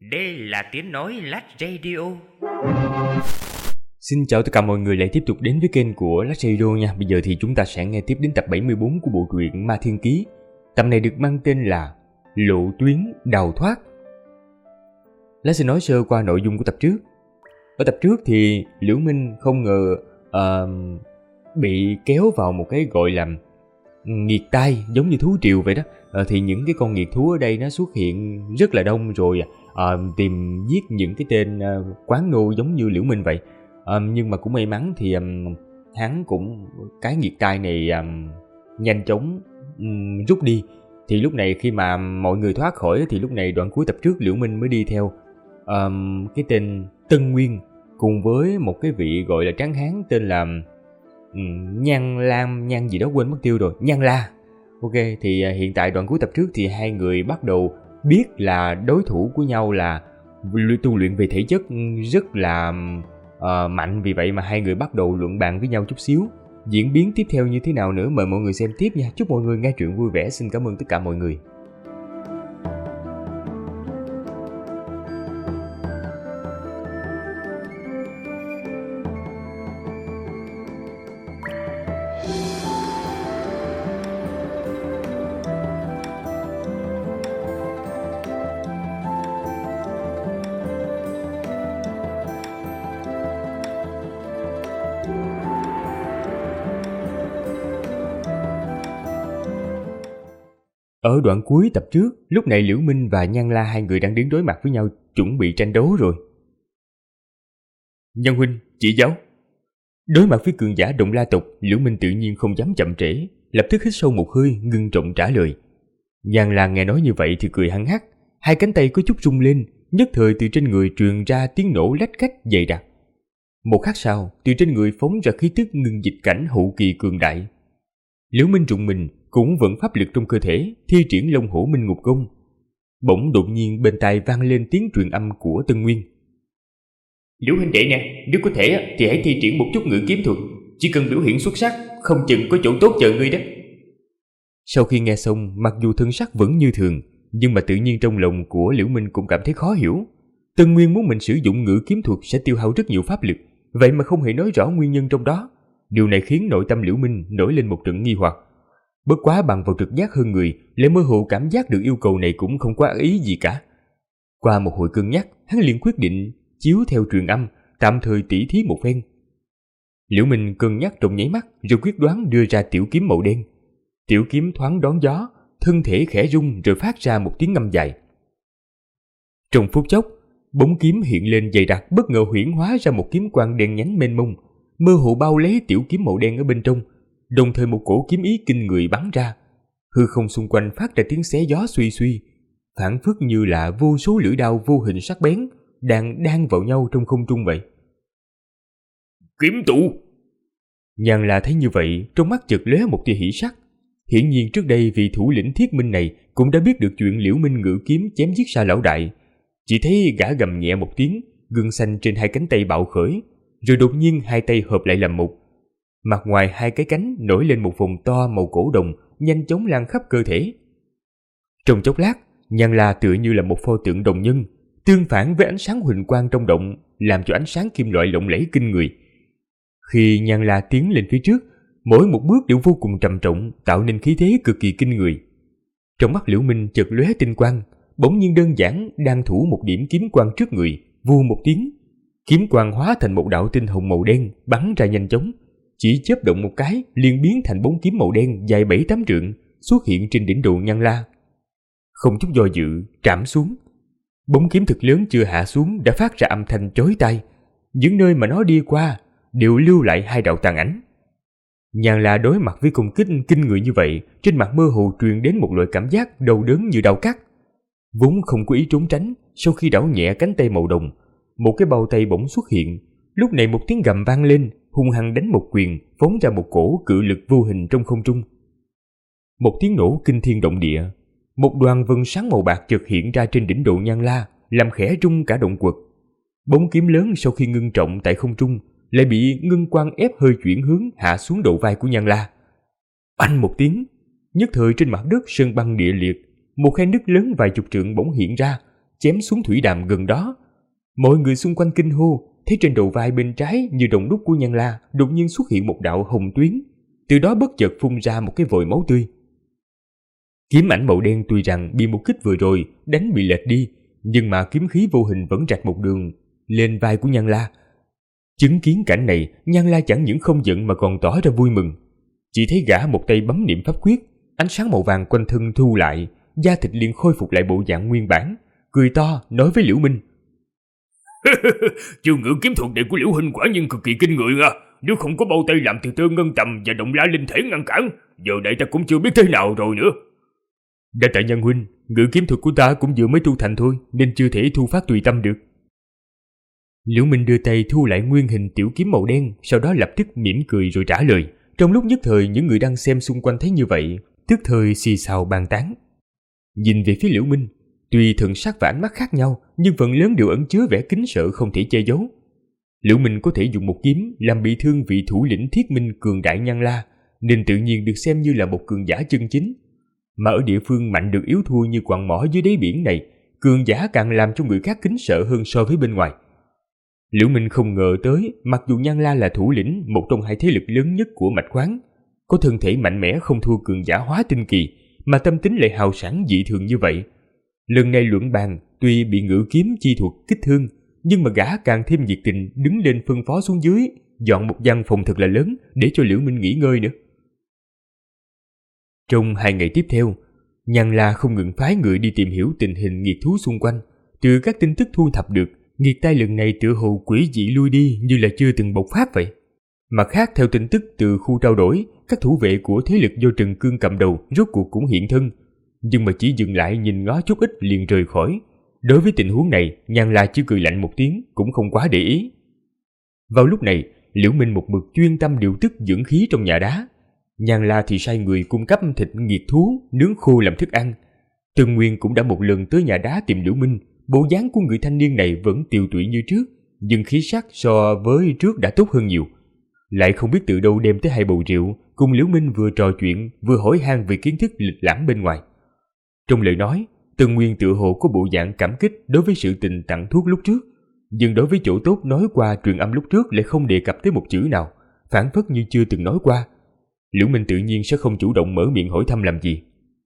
Đây là tiếng nói Lách Radio. Xin chào tất cả mọi người lại tiếp tục đến với kênh của Lách Radio nha. Bây giờ thì chúng ta sẽ nghe tiếp đến tập 74 của bộ truyện Ma Thiên Ký. Tập này được mang tên là Lộ Tuyến Đào Thoát. Lách sẽ nói sơ qua nội dung của tập trước. Ở tập trước thì Liễu Minh không ngờ bị kéo vào một cái gọi là nghiệt tai, giống như thú triều vậy đó. Thì những cái con nghiệt thú ở đây nó xuất hiện rất là đông rồi tìm giết những cái tên quán nô giống như Liễu Minh vậy. Nhưng mà cũng may mắn thì hắn cũng cái nghiệt tai này nhanh chóng rút đi. Thì lúc này khi mà mọi người thoát khỏi thì lúc này đoạn cuối tập trước Liễu Minh mới đi theo cái tên Tân Nguyên cùng với một cái vị gọi là tráng hán tên là Nhan gì đó quên mất tiêu rồi, Nhan La. Ok, thì hiện tại đoạn cuối tập trước thì hai người bắt đầu biết là đối thủ của nhau là tu luyện về thể chất rất là mạnh, vì vậy mà hai người bắt đầu luận bàn với nhau chút xíu. Diễn biến tiếp theo như thế nào nữa mời mọi người xem tiếp nha. Chúc mọi người nghe truyện vui vẻ. Xin cảm ơn tất cả mọi người. Ở đoạn cuối tập trước, lúc này Liễu Minh và Nhan La hai người đang đứng đối mặt với nhau, chuẩn bị tranh đấu rồi. Nhân huynh, chỉ giáo. Đối mặt với cường giả Động La tộc, Liễu Minh tự nhiên không dám chậm trễ, lập tức hít sâu một hơi, ngưng trọng trả lời. Nhan La nghe nói như vậy thì cười hăng hắc, hai cánh tay có chút rung lên, nhất thời từ trên người truyền ra tiếng nổ lách cách dày đặc. Một khắc sau, từ trên người phóng ra khí tức ngưng dịch cảnh hậu kỳ cường đại. Liễu Minh rùng mình, cũng vận pháp lực trong cơ thể, thi triển Long Hổ Minh Ngục Công. Bỗng đột nhiên bên tai vang lên tiếng truyền âm của Tân Nguyên. Liễu huynh đệ nè, nếu có thể thì hãy thi triển một chút ngự kiếm thuật, chỉ cần biểu hiện xuất sắc, không chừng có chỗ tốt chờ ngươi đó. Sau khi nghe xong, mặc dù thân sắc vẫn như thường, nhưng mà tự nhiên trong lòng của Liễu Minh cũng cảm thấy khó hiểu. Tân Nguyên muốn mình sử dụng ngự kiếm thuật sẽ tiêu hao rất nhiều pháp lực, vậy mà không hề nói rõ nguyên nhân trong đó. Điều này khiến nội tâm Liễu Minh nổi lên một trận nghi hoặc. Bất quá bằng vào trực giác hơn người, lại mơ hồ cảm giác được yêu cầu này cũng không có ác ý gì cả. Qua một hồi cân nhắc, hắn liền quyết định chiếu theo truyền âm, tạm thời tỉ thí một phen. Liễu Minh cân nhắc trong nháy mắt, rồi quyết đoán đưa ra tiểu kiếm màu đen. Tiểu kiếm thoáng đón gió, thân thể khẽ rung rồi phát ra một tiếng ngâm dài. Trong phút chốc, bóng kiếm hiện lên dày đặc, bất ngờ huyễn hóa ra một kiếm quang đen nhánh mênh mông, mơ hồ bao lấy tiểu kiếm màu đen ở bên trong. Đồng thời một cổ kiếm ý kinh người bắn ra, hư không xung quanh phát ra tiếng xé gió suy suy, phảng phất như là vô số lưỡi đao vô hình sắc bén đang đan vào nhau trong không trung vậy. Kiếm tụ! Nhan La thấy như vậy, trong mắt chợt lóe một tia hỉ sắc. Hiển nhiên trước đây vị thủ lĩnh Thiết Minh này cũng đã biết được chuyện Liễu Minh ngự kiếm chém giết Sa lão đại. Chỉ thấy gã gầm nhẹ một tiếng, gân xanh trên hai cánh tay bạo khởi, rồi đột nhiên hai tay hợp lại làm một. Mặt ngoài hai cái cánh nổi lên một vòng to màu cổ đồng, nhanh chóng lan khắp cơ thể. Trong chốc lát, Nhan La tựa như là một pho tượng đồng nhân, tương phản với ánh sáng huỳnh quang trong động, làm cho ánh sáng kim loại lộng lẫy kinh người. Khi Nhan La tiến lên phía trước, mỗi một bước đều vô cùng trầm trọng, tạo nên khí thế cực kỳ kinh người. Trong mắt Liễu Minh chợt lóe tinh quang, bỗng nhiên đơn giản đang thủ một điểm kiếm quang trước người, vù một tiếng, kiếm quang hóa thành một đạo tinh hồng màu đen bắn ra nhanh chóng. Chỉ chớp động một cái liền biến thành bóng kiếm màu đen dài 7-8 trượng xuất hiện trên đỉnh đầu Nhan La. Không chút do dự trảm xuống. Bóng kiếm thực lớn chưa hạ xuống đã phát ra âm thanh chói tai. Những nơi mà nó đi qua đều lưu lại hai đạo tàn ảnh. Nhan La đối mặt với công kích kinh người như vậy, trên mặt mơ hồ truyền đến một loại cảm giác đau đớn như đau cắt. Vốn không có ý trốn tránh, sau khi đảo nhẹ cánh tay màu đồng, một cái bao tay bỗng xuất hiện. Lúc này một tiếng gầm vang lên, hung hăng đánh một quyền, phóng ra một cổ cự lực vô hình trong không trung. Một tiếng nổ kinh thiên động địa, một đoàn vân sáng màu bạc chợt hiện ra trên đỉnh đầu Nhan La, làm khẽ rung cả động quật. Bóng kiếm lớn sau khi ngưng trọng tại không trung, lại bị ngân quang ép hơi chuyển hướng hạ xuống đầu vai của Nhan La. Oanh một tiếng, nhất thời trên mặt đất sơn băng địa liệt, một khe nứt lớn vài chục trượng bỗng hiện ra, chém xuống thủy đàm gần đó. Mọi người xung quanh kinh hô, thấy trên đầu vai bên trái như đồng đúc của Nhan La đột nhiên xuất hiện một đạo hồng tuyến, từ đó bất chợt phun ra một cái vòi máu tươi. Kiếm ảnh màu đen tuy rằng bị một kích vừa rồi đánh bị lệch đi, nhưng mà kiếm khí vô hình vẫn rạch một đường lên vai của Nhan La. Chứng kiến cảnh này, Nhan La chẳng những không giận mà còn tỏ ra vui mừng. Chỉ thấy gã một tay bấm niệm pháp quyết, ánh sáng màu vàng quanh thân thu lại, da thịt liền khôi phục lại bộ dạng nguyên bản, cười to nói với Liễu Minh: Chiêu ngự kiếm thuật này của Liễu huynh quả nhiên cực kỳ kinh người à. Nếu không có bao tay làm từ tơ ngân tầm và động la linh thể ngăn cản, giờ đây ta cũng chưa biết thế nào rồi nữa. Đa tạ Nhan huynh, ngự kiếm thuật của ta cũng vừa mới tu thành thôi, nên chưa thể thu phát tùy tâm được. Liễu Minh đưa tay thu lại nguyên hình tiểu kiếm màu đen, sau đó lập tức mỉm cười rồi trả lời. Trong lúc nhất thời, những người đang xem xung quanh thấy như vậy, tức thời xì xào bàn tán. Nhìn về phía Liễu Minh, tuy thần sắc và ánh mắt khác nhau, nhưng phần lớn đều ẩn chứa vẻ kính sợ không thể che giấu. Liễu Minh có thể dùng một kiếm làm bị thương vị thủ lĩnh Thiết Minh cường đại Nhan La, nên tự nhiên được xem như là một cường giả chân chính. Mà ở địa phương mạnh được yếu thua như quặng mỏ dưới đáy biển này, cường giả càng làm cho người khác kính sợ hơn so với bên ngoài. Liễu Minh không ngờ tới, mặc dù Nhan La là thủ lĩnh một trong hai thế lực lớn nhất của mạch khoáng, có thân thể mạnh mẽ không thua cường giả hóa tinh kỳ, mà tâm tính lại hào sảng dị thường như vậy. Lần này luận bàn, tuy bị ngự kiếm chi thuật kích thương, nhưng mà gã càng thêm nhiệt tình đứng lên phân phó xuống dưới, dọn một gian phòng thật là lớn để cho Liễu Minh nghỉ ngơi nữa. Trong 2 ngày tiếp theo, Nhan La không ngừng phái người đi tìm hiểu tình hình nghiệt thú xung quanh. Từ các tin tức thu thập được, nghiệt tai lần này tựa hồ quỷ dị lui đi như là chưa từng bộc phát vậy. Mặt khác, theo tin tức từ khu trao đổi, các thủ vệ của thế lực do Trần Cương cầm đầu rốt cuộc cũng hiện thân, nhưng mà chỉ dừng lại nhìn ngó chút ít liền rời khỏi. Đối với tình huống này, Nhan La chỉ cười lạnh một tiếng, cũng không quá để ý. Vào lúc này, Liễu Minh một mực chuyên tâm điều tức dưỡng khí trong nhà đá. Nhan La thì sai người cung cấp thịt nghiệt thú nướng khô làm thức ăn. Tân Nguyên cũng đã một lần tới nhà đá tìm Liễu Minh. Bộ dáng của người thanh niên này vẫn tiều tụy như trước, nhưng khí sắc so với trước đã tốt hơn nhiều. Lại không biết từ đâu đem tới 2 bầu rượu, cùng Liễu Minh vừa trò chuyện vừa hỏi han về kiến thức lịch lãm bên ngoài. Trong lời nói, Tân Nguyên tựa hồ có bộ dạng cảm kích đối với sự tình tặng thuốc lúc trước, nhưng đối với chỗ tốt nói qua truyền âm lúc trước lại không đề cập tới một chữ nào, phảng phất như chưa từng nói qua. Liễu Minh tự nhiên sẽ không chủ động mở miệng hỏi thăm làm gì.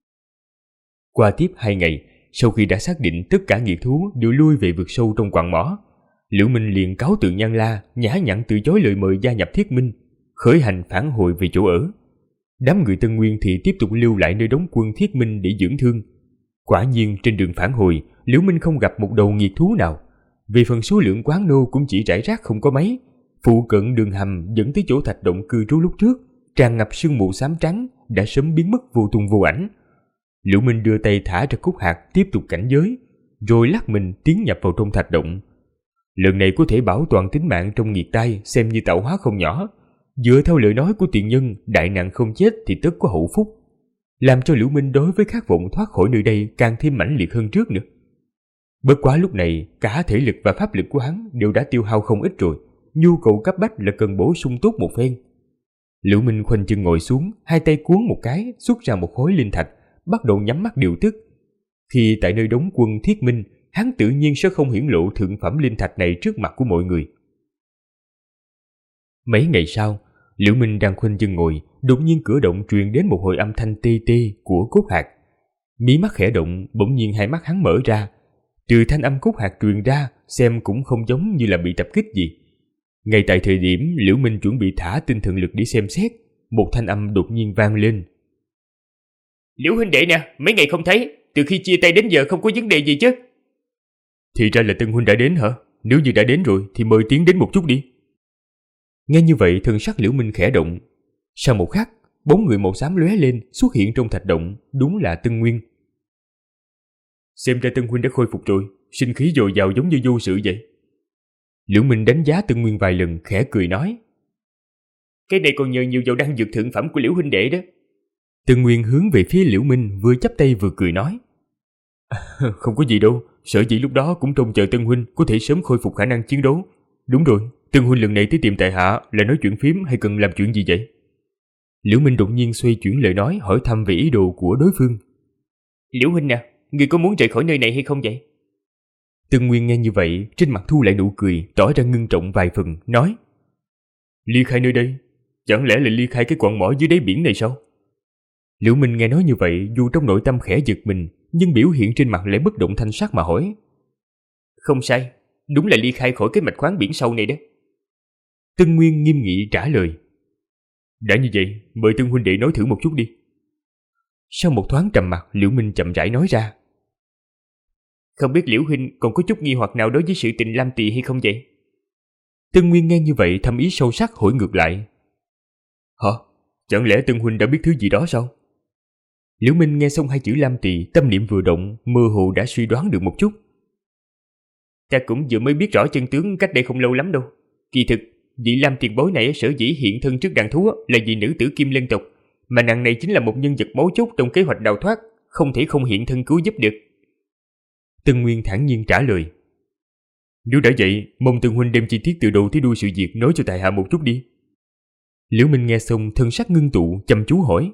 Qua tiếp 2 ngày, sau khi đã xác định tất cả nghiệt thú đều lui về vực sâu trong quặng mỏ, Liễu Minh liền cáo từ Nhan La, nhã nhặn từ chối lời mời gia nhập Thiết Minh, khởi hành phản hồi về chỗ ở. Đám người Tân Nguyên thì tiếp tục lưu lại nơi đóng quân Thiết Minh để dưỡng thương. Quả nhiên trên đường phản hồi, Liễu Minh không gặp một đầu nghiệt thú nào. Về phần số lượng quán nô cũng chỉ rải rác không có mấy. Phụ cận đường hầm dẫn tới chỗ thạch động cư trú lúc trước, tràn ngập sương mù xám trắng đã sớm biến mất vô tung vô ảnh. Liễu Minh đưa tay thả ra cúc hạt tiếp tục cảnh giới, rồi lắc mình tiến nhập vào trong thạch động. Lần này có thể bảo toàn tính mạng trong nghiệt tai xem như tạo hóa không nhỏ. Dựa theo lời nói của tiền nhân, đại nạn không chết thì tất có hậu phúc, làm cho Liễu Minh đối với khát vọng thoát khỏi nơi đây càng thêm mãnh liệt hơn trước nữa. Bất quá lúc này, cả thể lực và pháp lực của hắn đều đã tiêu hao không ít rồi, nhu cầu cấp bách là cần bổ sung tốt một phen. Liễu Minh khoanh chân ngồi xuống, 2 tay cuốn một cái, xuất ra một khối linh thạch, bắt đầu nhắm mắt điều tức. Khi tại nơi đóng quân Thiết Minh, hắn tự nhiên sẽ không hiển lộ thượng phẩm linh thạch này trước mặt của mọi người. Mấy ngày sau, Liễu Minh đang khoanh chân ngồi, đột nhiên cửa động truyền đến một hồi âm thanh tê tê của cốt hạt. Mí mắt khẽ động, bỗng nhiên 2 mắt hắn mở ra. Từ thanh âm cốt hạt truyền ra, xem cũng không giống như là bị tập kích gì. Ngay tại thời điểm Liễu Minh chuẩn bị thả tinh thần lực để xem xét, một thanh âm đột nhiên vang lên. Liễu huynh đệ nè, mấy ngày không thấy, từ khi chia tay đến giờ không có vấn đề gì chứ? Thì ra là Tân huynh đã đến hả? Nếu như đã đến rồi thì mời tiến đến một chút đi. Nghe như vậy, thần sắc Liễu Minh khẽ động. Sau một khắc, bóng người màu xám lóe lên xuất hiện trong thạch động, đúng là Tân Nguyên. Xem ra Tân huynh đã khôi phục rồi, sinh khí dồi dào giống như vô sự vậy. Liễu Minh đánh giá Tân Nguyên vài lần, khẽ cười nói. Cái này còn nhờ nhiều vào đan dược thượng phẩm của Liễu huynh đệ đó. Tân Nguyên hướng về phía Liễu Minh, vừa chắp tay vừa cười nói. Không có gì đâu, sở dĩ lúc đó cũng trông chờ Tân huynh có thể sớm khôi phục khả năng chiến đấu. Đúng rồi, Tân huynh lần này tới tìm tại hạ là nói chuyện phím hay cần làm chuyện gì vậy? Liễu Minh đột nhiên xoay chuyển lời nói, hỏi thăm về ý đồ của đối phương. Liễu huynh nè, người có muốn rời khỏi nơi này hay không vậy? Tân Nguyên nghe như vậy, trên mặt thu lại nụ cười, tỏ ra ngưng trọng vài phần, nói: Ly khai nơi đây? Chẳng lẽ là ly khai cái quặng mỏ dưới đáy biển này sao? Liễu Minh nghe nói như vậy, dù trong nội tâm khẽ giật mình, nhưng biểu hiện trên mặt lại bất động thanh sắc mà hỏi: Không sai, đúng là ly khai khỏi cái mạch khoáng biển sâu này đó. Tân Nguyên nghiêm nghị trả lời: Đã như vậy, mời Tân huynh đệ nói thử một chút đi. Sau một thoáng trầm mặc, Liễu Minh chậm rãi nói ra: Không biết Liễu huynh còn có chút nghi hoặc nào đối với sự tình Lam Tỳ hay không vậy? Tân Nguyên nghe như vậy thâm ý sâu sắc hỏi ngược lại: Hả? Chẳng lẽ Tân huynh đã biết thứ gì đó sao? Liễu Minh nghe xong hai chữ Lam Tỳ, tâm niệm vừa động, mơ hồ đã suy đoán được một chút. Ta cũng vừa mới biết rõ chân tướng cách đây không lâu lắm đâu. Kỳ thực, vị Lam tiền bối này sở dĩ hiện thân trước đàn thú là vì nữ tử Kim Lân tộc, mà nàng này chính là một nhân vật mấu chốt trong kế hoạch đào thoát, không thể không hiện thân cứu giúp được. Tân Nguyên thản nhiên trả lời: Nếu đã vậy, mong Tân huynh đem chi tiết từ đầu tới đuôi sự việc nói cho tại hạ một chút đi. Liễu Minh nghe xong thân sắc ngưng tụ, chăm chú hỏi: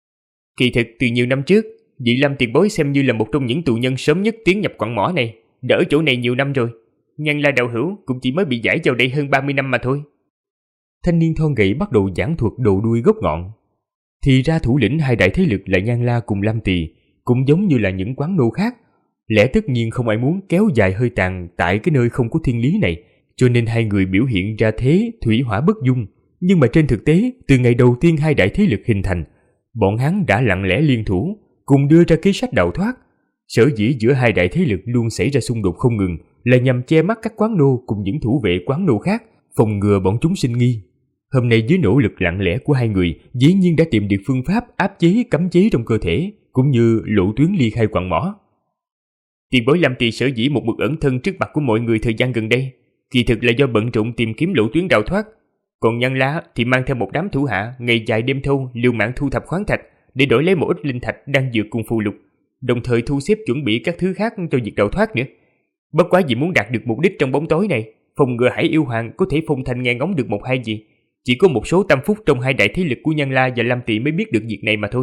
Kỳ thực từ nhiều năm trước, vị Lam tiền bối xem như là một trong những tù nhân sớm nhất tiến nhập quặng mỏ này, đã ở chỗ này nhiều năm rồi. Nhan La đạo hữu cũng chỉ mới bị giải vào đây hơn 30 năm mà thôi. Thanh niên thon gầy bắt đầu giảng thuật đầu đuôi gốc ngọn. Thì ra thủ lĩnh hai đại thế lực là Nhan La cùng Lam Tỳ, cũng giống như là những quán nô khác, lẽ tất nhiên không ai muốn kéo dài hơi tàn tại cái nơi không có thiên lý này, cho nên hai người biểu hiện ra thế thủy hỏa bất dung. Nhưng mà trên thực tế, từ ngày đầu tiên hai đại thế lực hình thành, bọn hắn đã lặng lẽ liên thủ, cùng đưa ra kế sách đào thoát. Sở dĩ giữa hai đại thế lực luôn xảy ra xung đột không ngừng là nhằm che mắt các quán nô cùng những thủ vệ quán nô khác, phòng ngừa bọn chúng sinh nghi. Hôm nay dưới nỗ lực lặng lẽ của hai người, dĩ nhiên đã tìm được phương pháp áp chế cấm chế trong cơ thể, cũng như lộ tuyến ly khai quặng mỏ. Tiền bối Lam Tỳ sở dĩ một mực ẩn thân trước mặt của mọi người thời gian gần đây, kỳ thực là do bận rộn tìm kiếm lộ tuyến đào thoát. Còn Nhan La thì mang theo một đám thủ hạ ngày dài đêm thâu liều mạng thu thập khoáng thạch để đổi lấy một ít linh thạch đang dược cùng phù lục, đồng thời thu xếp chuẩn bị các thứ khác cho việc đào thoát nữa. Bất quá vì muốn đạt được mục đích trong bóng tối này, phòng ngừa Hải Yêu Hoàng có thể phong thành nghe ngóng được một hai gì, chỉ có một số tâm phúc trong hai đại thế lực của Nhan La và Lam Tỳ mới biết được việc này mà thôi.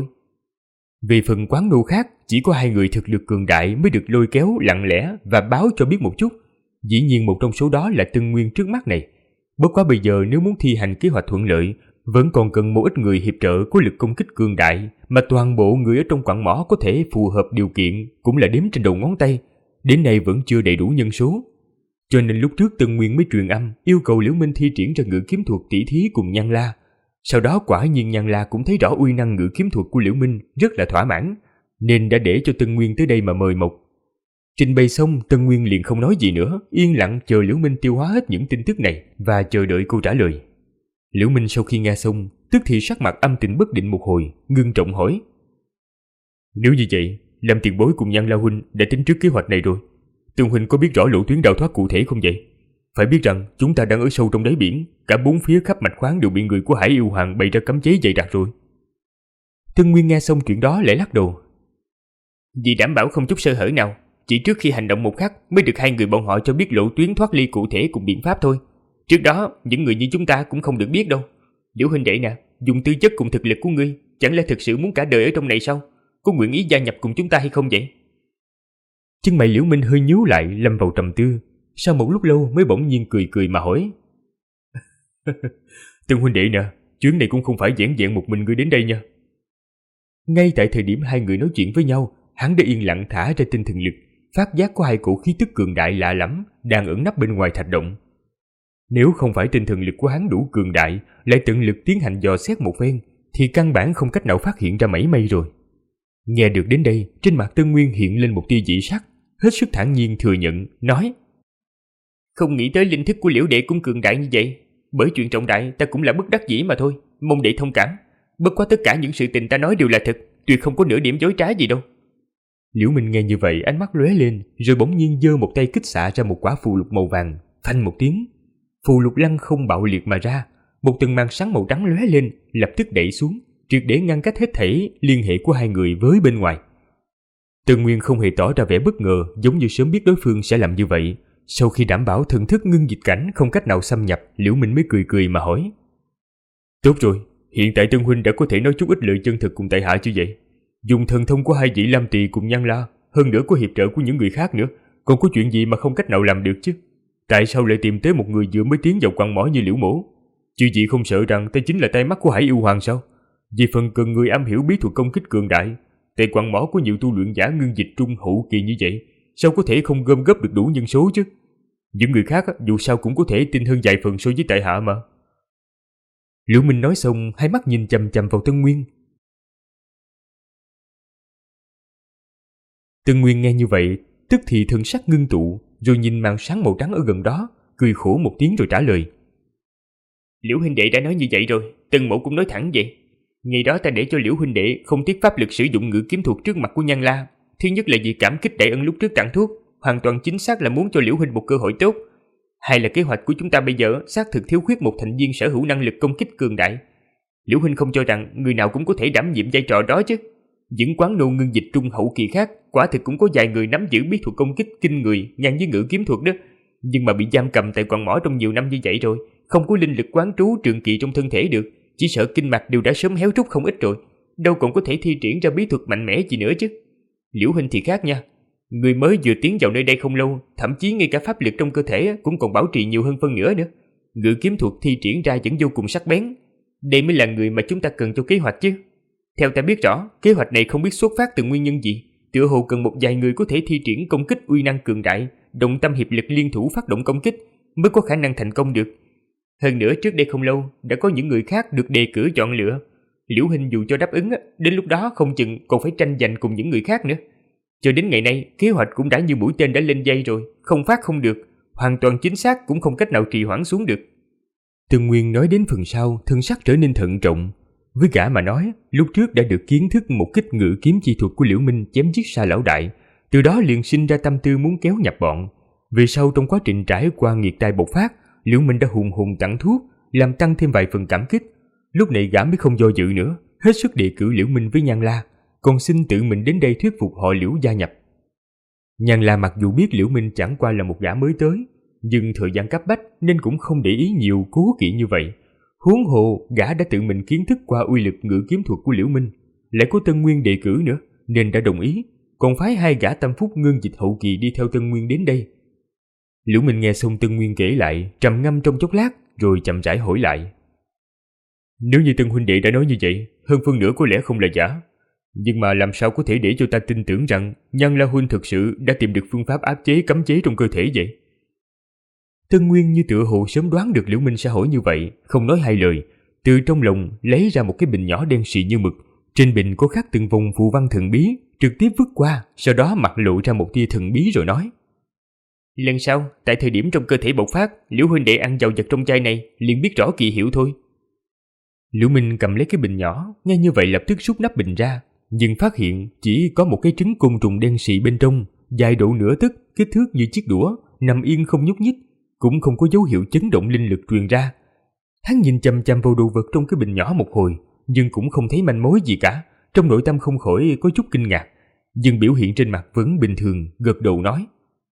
Về phần quán nô khác, chỉ có hai người thực lực cường đại mới được lôi kéo lặng lẽ và báo cho biết một chút. Dĩ nhiên một trong số đó là Tân Nguyên trước mắt này. Bất quá bây giờ nếu muốn thi hành kế hoạch thuận lợi, vẫn còn cần một ít người hiệp trợ có lực công kích cường đại, mà toàn bộ người ở trong quặng mỏ có thể phù hợp điều kiện cũng là đếm trên đầu ngón tay. Đến nay vẫn chưa đầy đủ nhân số. Cho nên lúc trước Tân Nguyên mới truyền âm yêu cầu Liễu Minh thi triển ra ngự kiếm thuật tỉ thí cùng Nhan La. Sau đó quả nhiên Nhan La cũng thấy rõ uy năng ngự kiếm thuật của Liễu Minh, rất là thỏa mãn, nên đã để cho Tân Nguyên tới đây mà mời mọc. Trình bày xong, Tân Nguyên liền không nói gì nữa, yên lặng chờ Liễu Minh tiêu hóa hết những tin tức này và chờ đợi câu trả lời. Liễu Minh sau khi nghe xong, tức thì sắc mặt âm tình bất định một hồi, ngưng trọng hỏi: Nếu như vậy, Lam tiền bối cùng Nhan La huynh đã tính trước kế hoạch này rồi. Tương huynh có biết rõ lộ tuyến đào thoát cụ thể không vậy? Phải biết rằng chúng ta đang ở sâu trong đáy biển, cả bốn phía khắp mạch khoáng đều bị người của Hải Yêu Hoàng bày ra cấm chế dày đặc rồi. Tân Nguyên nghe xong chuyện đó lại lắc đầu: Vì đảm bảo không chút sơ hở nào, chỉ trước khi hành động một khắc mới được hai người bọn họ cho biết lộ tuyến thoát ly cụ thể cùng biện pháp thôi. Trước đó, những người như chúng ta cũng không được biết đâu. Liễu huynh đệ nè, dùng tư chất cùng thực lực của ngươi, chẳng lẽ thực sự muốn cả đời ở trong này sao? Có nguyện ý gia nhập cùng chúng ta hay không vậy? Chân mày Liễu Minh hơi nhíu lại, lâm vào trầm tư. Sau một lúc lâu mới bỗng nhiên cười cười mà hỏi: Tân huynh đệ nè, chuyến này cũng không phải vẻn vẹn một mình ngươi đến đây nha. Ngay tại thời điểm hai người nói chuyện với nhau, hắn đã yên lặng thả ra tinh thần lực, phát giác có hai cổ khí tức cường đại lạ lẫm đang ẩn nấp bên ngoài thạch động. Nếu không phải tinh thần lực của hắn đủ cường đại, lại tận lực tiến hành dò xét một phen, thì căn bản không cách nào phát hiện ra mảy may rồi. Nghe được đến đây, trên mặt Tân Nguyên hiện lên một tia dị sắc, hết sức thản nhiên thừa nhận, nói: Không nghĩ tới linh thức của Liễu đệ cũng cường đại như vậy. Bởi chuyện trọng đại ta cũng là bất đắc dĩ mà thôi, mong đệ thông cảm. Bất quá tất cả những sự tình ta nói đều là thật, tuyệt không có nửa điểm dối trá gì đâu. Liễu Minh nghe như vậy, ánh mắt lóe lên, rồi bỗng nhiên giơ một tay kích xạ ra một quả phù lục màu vàng, phanh một tiếng, phù lục lăng không bạo liệt mà ra, một tầng màn sáng màu trắng lóe lên, lập tức đẩy xuống, triệt để ngăn cách hết thảy liên hệ của hai người với bên ngoài. Tân Nguyên không hề tỏ ra vẻ bất ngờ, giống như sớm biết đối phương sẽ làm như vậy. Sau khi đảm bảo thần thức ngưng dịch cảnh không cách nào xâm nhập, Liễu Minh mới cười cười mà hỏi: Tốt rồi, hiện tại Tân huynh đã có thể nói chút ít lời chân thực cùng tại hạ chứ vậy? Dùng thần thông của hai vị Lam Tỳ cùng Nhan La, hơn nữa có hiệp trợ của những người khác nữa, Còn có chuyện gì mà không cách nào làm được chứ? Tại sao lại tìm tới một người vừa mới tiến vào quặng mỏ như Liễu Mỗ? Chứ chị không sợ rằng đây chính là tay mắt của Hải Yêu Hoàng sao? Vì phần cần người am hiểu bí thuật công kích cường đại, tại quặng mỏ có nhiều tu luyện giả ngưng dịch trung hậu kỳ như vậy, sao có thể không gom góp được đủ nhân số chứ? Những người khác dù sao cũng có thể tin hơn vài phần so với tại hạ mà. Liễu Minh nói xong, hai mắt nhìn chằm chằm vào Tân Nguyên. Tân Nguyên nghe như vậy, tức thì thần sắc ngưng tụ, rồi nhìn màn sáng màu trắng ở gần đó, cười khổ một tiếng rồi trả lời. Liễu huynh đệ đã nói như vậy rồi, Tân mỗ cũng nói thẳng vậy. Ngày đó ta để cho Liễu huynh đệ không tiếc pháp lực sử dụng ngự kiếm thuật trước mặt của Nhan La. Thứ nhất là vì cảm kích đại ân lúc trước tặng thuốc, hoàn toàn chính xác là muốn cho Liễu huynh một cơ hội tốt. Hai là kế hoạch của chúng ta bây giờ xác thực thiếu khuyết một thành viên sở hữu năng lực công kích cường đại. Liễu huynh không cho rằng người nào cũng có thể đảm nhiệm vai trò đó chứ? Những quán nô ngưng dịch trung hậu kỳ khác quả thực cũng có vài người nắm giữ bí thuật công kích kinh người ngang với ngự kiếm thuật đó, nhưng mà bị giam cầm tại quặng mỏ trong nhiều năm như vậy rồi, không có linh lực quán trú trường kỳ trong thân thể được, chỉ sợ kinh mạch đều đã sớm héo rút không ít rồi, đâu còn có thể thi triển ra bí thuật mạnh mẽ gì nữa chứ. Liễu huynh thì khác nha, người mới vừa tiến vào nơi đây không lâu, thậm chí ngay cả pháp lực trong cơ thể cũng còn bảo trì nhiều hơn phân nửa nữa. Ngự kiếm thuật thi triển ra vẫn vô cùng sắc bén. Đây mới là người mà chúng ta cần cho kế hoạch chứ. Theo ta biết rõ, kế hoạch này không biết xuất phát từ nguyên nhân gì, tựa hồ cần một vài người có thể thi triển công kích uy năng cường đại, đồng tâm hiệp lực liên thủ phát động công kích mới có khả năng thành công được. Hơn nữa trước đây không lâu đã có những người khác được đề cử chọn lựa. Liễu huynh dù cho đáp ứng, đến lúc đó không chừng còn phải tranh giành cùng những người khác nữa. Cho đến ngày nay, kế hoạch cũng đã như mũi tên đã lên dây rồi, không phát không được, hoàn toàn chính xác cũng không cách nào trì hoãn xuống được. Tân Nguyên nói đến phần sau, thân sắc trở nên thận trọng. Với gã mà nói, lúc trước đã được kiến thức một kích ngự kiếm chi thuật của Liễu Minh chém giết Sa lão đại, từ đó liền sinh ra tâm tư muốn kéo nhập bọn. Về sau trong quá trình trải qua nghiệt tai bộc phát, Liễu Minh đã hùng hùng tặng thuốc, làm tăng thêm vài phần cảm kích. Lúc này gã mới không do dự nữa, hết sức đề cử Liễu Minh với Nhan La, còn xin tự mình đến đây thuyết phục họ Liễu gia nhập. Nhan La mặc dù biết Liễu Minh chẳng qua là một gã mới tới, nhưng thời gian cấp bách nên cũng không để ý nhiều cố kỵ như vậy. Huống hồ gã đã tự mình kiến thức qua uy lực ngự kiếm thuật của Liễu Minh, lại có Tân Nguyên đề cử nữa, nên đã đồng ý, còn phái hai gã tâm phúc ngưng dịch hậu kỳ đi theo Tân Nguyên đến đây. Liễu Minh nghe xong Tân Nguyên kể lại, trầm ngâm trong chốc lát, rồi chậm rãi hỏi lại. Nếu như Tân huynh đệ đã nói như vậy, hơn phân nửa có lẽ không là giả. Nhưng mà làm sao có thể để cho ta tin tưởng rằng Nhan La huynh thực sự đã tìm được phương pháp áp chế cấm chế trong cơ thể vậy? Tân Nguyên như tựa hồ sớm đoán được Liễu Minh sẽ hỏi như vậy, không nói hai lời, từ trong lòng lấy ra một cái bình nhỏ đen xì như mực, trên bình có khắc từng vùng phù văn thần bí, trực tiếp vứt qua, sau đó mặt lộ ra một tia thần bí rồi nói: lần sau, tại thời điểm trong cơ thể bộc phát, Liễu huynh đệ ăn vào vật trong chai này, liền biết rõ kỳ hiệu thôi. Liễu Minh cầm lấy cái bình nhỏ, nghe như vậy lập tức rút nắp bình ra, nhưng phát hiện chỉ có một cái trứng côn trùng đen xì bên trong, dài độ nửa tấc, kích thước như chiếc đũa, nằm yên không nhúc nhích, cũng không có dấu hiệu chấn động linh lực truyền ra. Hắn nhìn chằm chằm vào đồ vật trong cái bình nhỏ một hồi, nhưng cũng không thấy manh mối gì cả, trong nội tâm không khỏi có chút kinh ngạc, nhưng biểu hiện trên mặt vẫn bình thường, gật đầu nói: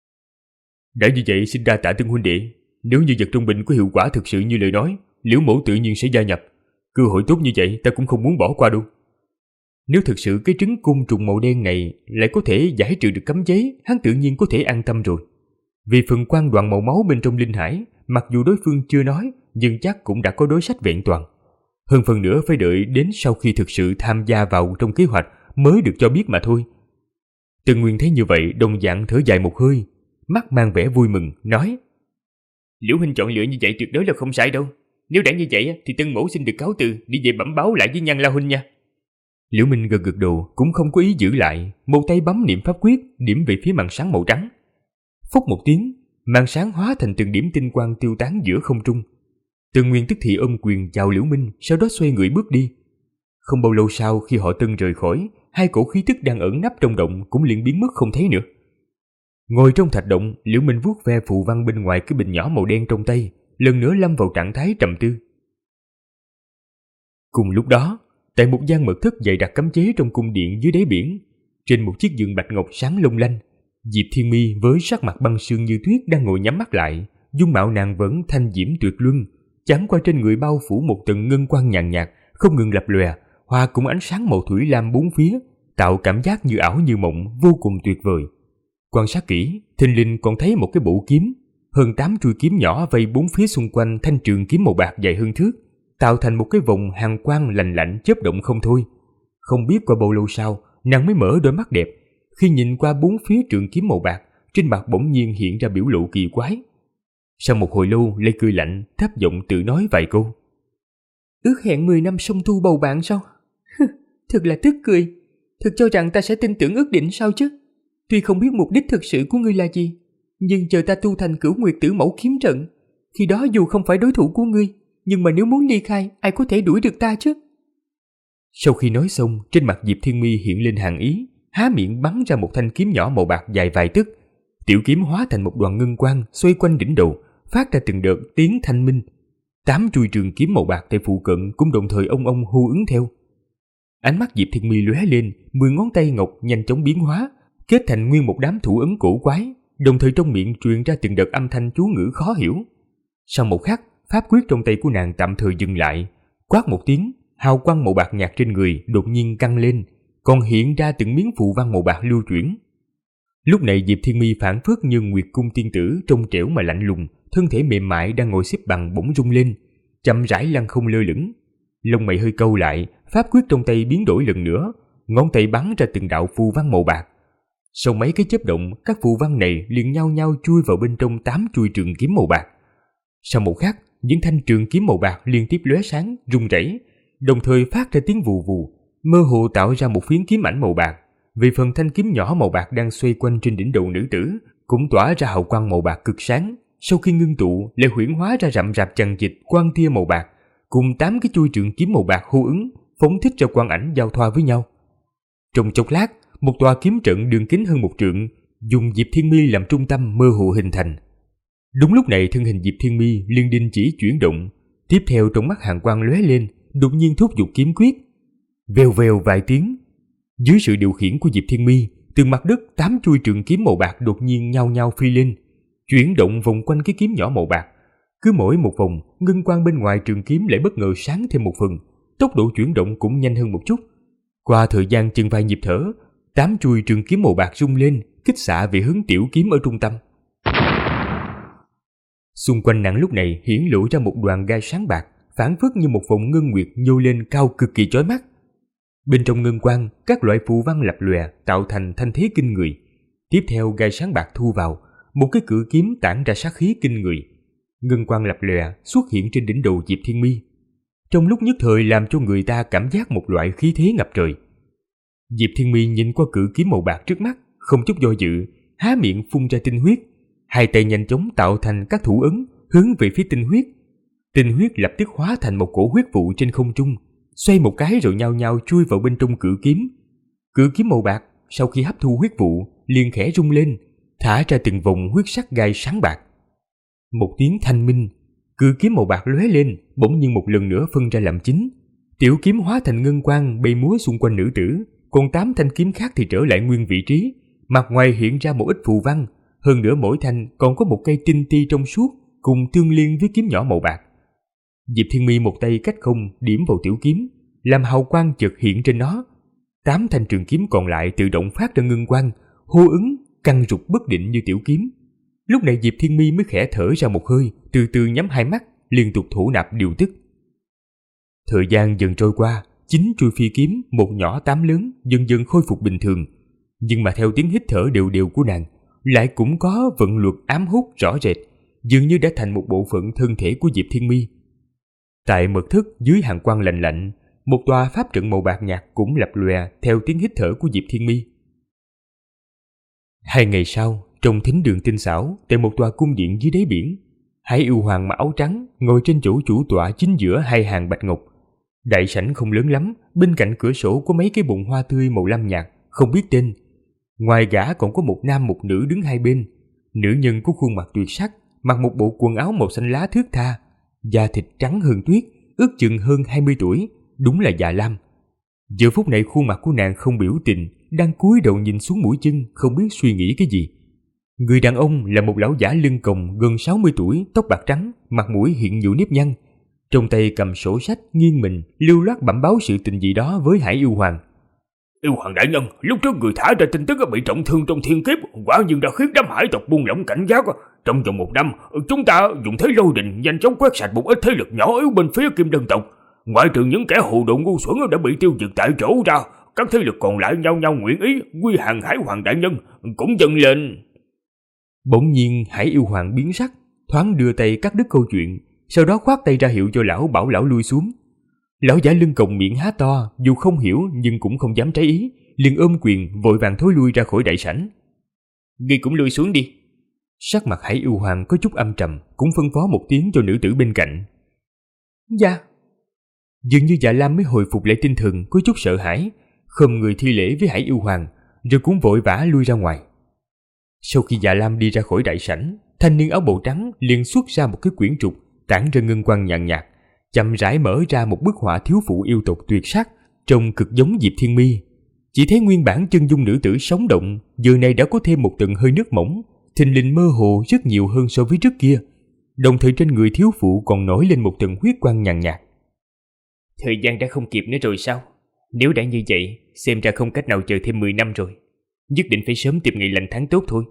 đã như vậy xin đa tạ Tân huynh đệ, nếu như vật trong bình có hiệu quả thực sự như lời nói, Liễu mỗ tự nhiên sẽ gia nhập. Cơ hội tốt như vậy ta cũng không muốn bỏ qua đâu. Nếu thực sự cái trứng côn trùng màu đen này lại có thể giải trừ được cấm chế, hắn tự nhiên có thể an tâm rồi. Vì phần quan đoàn màu máu bên trong linh hải, mặc dù đối phương chưa nói, nhưng chắc cũng đã có đối sách vẹn toàn. Hơn phần nữa phải đợi đến sau khi thực sự tham gia vào trong kế hoạch mới được cho biết mà thôi. Tân Nguyên thấy như vậy, đồng dạng thở dài một hơi, mắt mang vẻ vui mừng, nói: Liễu huynh chọn lựa như vậy tuyệt đối là không sai đâu. Nếu đã như vậy thì Tân mỗ xin được cáo từ, đi về bẩm báo lại với Nhan La huynh nha. Liễu Minh gật gật đầu, cũng không có ý giữ lại, một tay bấm niệm pháp quyết, điểm về phía màn sáng màu trắng. Phốc một tiếng, màn sáng hóa thành từng điểm tinh quang tiêu tán giữa không trung. Tân Nguyên tức thì ôm quyền chào Liễu Minh, sau đó xoay người bước đi. Không bao lâu sau, khi họ Tân rời khỏi, hai cổ khí tức đang ẩn nấp trong động cũng liền biến mất không thấy nữa. Ngồi trong thạch động, Liễu Minh vuốt ve phù văn bên ngoài cái bình nhỏ màu đen trong tay, lần nữa lâm vào trạng thái trầm tư. Cùng lúc đó, tại một gian mật thất dày đặc cấm chế trong cung điện dưới đáy biển, trên một chiếc giường bạch ngọc sáng long lanh, Diệp Thiên Mi với sắc mặt băng sương như tuyết đang ngồi nhắm mắt lại, dung mạo nàng vẫn thanh diễm tuyệt luân, chẳng qua trên người bao phủ một tầng ngân quang nhàn nhạt, không ngừng lập lòe, hòa cùng ánh sáng màu thủy lam bốn phía, tạo cảm giác như ảo như mộng, vô cùng tuyệt vời. Quan sát kỹ, thình lình còn thấy một cái bộ kiếm, hơn 8 chuôi kiếm nhỏ vây bốn phía xung quanh thanh trường kiếm màu bạc dài hơn thước, tạo thành một cái vòng hàn quang lạnh lạnh chớp động không thôi. Không biết qua bao lâu sau, nàng mới mở đôi mắt đẹp, khi nhìn qua bốn phía trường kiếm màu bạc, trên mặt bỗng nhiên hiện ra biểu lộ kỳ quái. Sau một hồi lâu lại cười lạnh, thấp giọng tự nói vài câu. Ước hẹn 10 năm song tu bầu bạn sao? Thật là tức cười. Thật cho rằng ta sẽ tin tưởng ước định sao chứ? Tuy không biết mục đích thực sự của ngươi là gì, nhưng chờ ta tu thành Cửu Nguyệt Tử Mẫu kiếm trận, khi đó dù không phải đối thủ của ngươi, nhưng mà nếu muốn ly khai, ai có thể đuổi được ta chứ? Sau khi nói xong, trên mặt Diệp Thiên Mi hiện lên hàn ý, há miệng bắn ra một thanh kiếm nhỏ màu bạc dài vài tấc. Tiểu kiếm hóa thành một đoàn ngân quang xoay quanh đỉnh đầu, phát ra từng đợt tiếng thanh minh. 8 chuôi trường kiếm màu bạc tại phụ cận cũng đồng thời ông hô ứng theo. Ánh mắt Diệp Thiên Mi lóe lên, 10 ngón tay ngọc nhanh chóng biến hóa, kết thành nguyên một đám thủ ấn cổ quái, đồng thời trong miệng truyền ra từng đợt âm thanh chú ngữ khó hiểu. Sau một khắc, pháp quyết trong tay của nàng tạm thời dừng lại, quát một tiếng, hào quang màu bạc nhạt trên người đột nhiên căng lên, còn hiện ra từng miếng phù văn màu bạc lưu chuyển. Lúc này Diệp Thiên Mi phảng phất như Nguyệt Cung tiên tử trong trẻo mà lạnh lùng, thân thể mềm mại đang ngồi xếp bằng bỗng rung lên, chậm rãi lăn không lơ lửng. Lông mày hơi cau lại, pháp quyết trong tay biến đổi lần nữa, ngón tay bắn ra từng đạo phù văn màu bạc. Sau mấy cái chớp động, các phù văn này liền nhau nhau chui vào bên trong 8 chuôi trường kiếm màu bạc. Sau một khắc, những thanh trường kiếm màu bạc liên tiếp lóe sáng, rung rẩy, đồng thời phát ra tiếng vù vù, mơ hồ tạo ra một phiến kiếm ảnh màu bạc. Về phần thanh kiếm nhỏ màu bạc đang xoay quanh trên đỉnh đầu nữ tử, cũng tỏa ra hào quang màu bạc cực sáng. Sau khi ngưng tụ, lại huyễn hóa ra rậm rạp chằng chịt quang tia màu bạc, cùng 8 cái chuôi trường kiếm màu bạc hô ứng, phóng thích ra quang ảnh giao thoa với nhau. Trong chốc lát, một tòa kiếm trận đường kính hơn 1 trượng, dùng Diệp Thiên Mi làm trung tâm mơ hồ hình thành. Đúng lúc này, thân hình Diệp Thiên Mi liền đình chỉ chuyển động, tiếp theo trong mắt hàn quang lóe lên, đột nhiên thúc giục kiếm quyết. Vèo vèo vài tiếng, dưới sự điều khiển của Diệp Thiên Mi, từ mặt đất 8 chuôi trường kiếm màu bạc đột nhiên nhau nhau phi lên, chuyển động vòng quanh cái kiếm nhỏ màu bạc. Cứ mỗi một vòng, ngân quang bên ngoài trường kiếm lại bất ngờ sáng thêm một phần, tốc độ chuyển động cũng nhanh hơn một chút. Qua thời gian chừng vài nhịp thở, 8 chuôi trường kiếm màu bạc rung lên, kích xạ về hướng tiểu kiếm ở trung tâm. Xung quanh nàng lúc này hiển lộ ra một đoàn gai sáng bạc, phảng phất như một vòng ngân nguyệt nhô lên cao cực kỳ chói mắt. Bên trong ngân quang, các loại phù văn lập lòe tạo thành thanh thế kinh người. Tiếp theo gai sáng bạc thu vào, một cái cự kiếm tản ra sát khí kinh người. Ngân quang lập lòe xuất hiện trên đỉnh đầu Diệp Thiên Mi, trong lúc nhất thời làm cho người ta cảm giác một loại khí thế ngập trời. Diệp Thiên Mi nhìn qua cự kiếm màu bạc trước mắt, không chút do dự, há miệng phun ra tinh huyết, hai tay nhanh chóng tạo thành các thủ ấn hướng về phía tinh huyết. Tinh huyết lập tức hóa thành một cổ huyết vụ trên không trung, xoay một cái rồi nhao nhao chui vào bên trong cự kiếm. Cự kiếm màu bạc sau khi hấp thu huyết vụ liền khẽ rung lên, thả ra từng vòng huyết sắc gai sáng bạc. Một tiếng thanh minh, cự kiếm màu bạc lóe lên, bỗng nhiên một lần nữa phân ra làm chính. Tiểu kiếm hóa thành ngân quang bay múa xung quanh nữ tử, còn 8 thanh kiếm khác thì trở lại nguyên vị trí. Mặt ngoài hiện ra một ít phù văn, hơn nữa mỗi thanh còn có một cây tinh ti trong suốt cùng tương liên với kiếm nhỏ màu bạc. Diệp Thiên Mi một tay cách không điểm vào tiểu kiếm, làm hào quang chợt hiện trên nó. 8 thanh trường kiếm còn lại tự động phát ra ngân quang, hô ứng căng rụt bất định như tiểu kiếm. Lúc này Diệp Thiên Mi mới khẽ thở ra một hơi, từ từ nhắm hai mắt, liên tục thổ nạp điều tức. Thời gian dần trôi qua, 9 chuôi phi kiếm, 1 nhỏ 8 lớn, dần dần khôi phục bình thường. Nhưng mà theo tiếng hít thở đều đều của nàng, lại cũng có vận luật ám hút rõ rệt, dường như đã thành một bộ phận thân thể của Diệp Thiên Mi. Tại mật thất dưới hàn quang lạnh lạnh, một tòa pháp trận màu bạc nhạt cũng lập lòe theo tiếng hít thở của Diệp Thiên Mi. 2 ngày sau, trong thính đường tinh xảo, tại một tòa cung điện dưới đáy biển, Hải Yêu Hoàng mặc áo trắng ngồi trên chỗ chủ tọa chính giữa 2 hàng bạch ngọc. Đại sảnh không lớn lắm, bên cạnh cửa sổ có mấy cái bồn hoa tươi màu lam nhạt, không biết tên. Ngoài gã còn có một nam một nữ đứng hai bên. Nữ nhân có khuôn mặt tuyệt sắc, mặc một bộ quần áo màu xanh lá thướt tha, da thịt trắng hơn tuyết, ước chừng hơn 20 tuổi, đúng là già lam. Giờ phút này khuôn mặt của nàng không biểu tình, đang cúi đầu nhìn xuống mũi chân, không biết suy nghĩ cái gì. Người đàn ông là một lão giả lưng còng gần 60 tuổi, tóc bạc trắng, mặt mũi hiện nhiều nếp nhăn, trong tay cầm sổ sách nghiêng mình lưu loát bẩm báo sự tình gì đó với Hải Yêu Hoàng. Yêu Hoàng đại nhân, lúc trước người thả ra tin tức bị trọng thương trong thiên kiếp, quả nhiên đã khiến đám hải tộc buông lỏng cảnh giác. Trong vòng 1 năm, chúng ta dùng thế lôi đình nhanh chóng quét sạch một ít thế lực nhỏ yếu bên phía Kim Đơn tộc. Ngoại trừ những kẻ hồ đồ ngu xuẩn đã bị tiêu diệt tại chỗ ra, các thế lực còn lại nhau nhau nguyện ý quy hàng Hải Hoàng đại nhân, cũng dâng lên. Bỗng nhiên Hải Yêu Hoàng biến sắc, thoáng đưa tay cắt đứt câu chuyện, sau đó khoát tay ra hiệu cho lão, bảo lão lui xuống. Lão giả lưng còng miệng há to, dù không hiểu nhưng cũng không dám trái ý, liền ôm quyền vội vàng thối lui ra khỏi đại sảnh. Ngươi cũng lui xuống đi. Sắc mặt Hải Yêu Hoàng có chút âm trầm, cũng phân phó một tiếng cho nữ tử bên cạnh. Dạ. Dường như Dạ Lam mới hồi phục lại tinh thần, có chút sợ hãi, khom người thi lễ với Hải Yêu Hoàng, rồi cũng vội vã lui ra ngoài. Sau khi Dạ Lam đi ra khỏi đại sảnh, thanh niên áo bào trắng liền xuất ra một cái quyển trục tản ra ngân quang nhàn nhạt, chậm rãi mở ra một bức họa thiếu phụ yêu tộc tuyệt sắc, trông cực giống Diệp Thiên Mi. Chỉ thấy nguyên bản chân dung nữ tử sống động, giờ này đã có thêm một tầng hơi nước mỏng, thình lình mơ hồ rất nhiều hơn so với trước kia. Đồng thời trên người thiếu phụ còn nổi lên một tầng huyết quang nhàn nhạt. Thời gian đã không kịp nữa rồi sao? Nếu đã như vậy, xem ra không cách nào chờ thêm 10 năm rồi. Nhất định phải sớm tìm ngày lành tháng tốt thôi.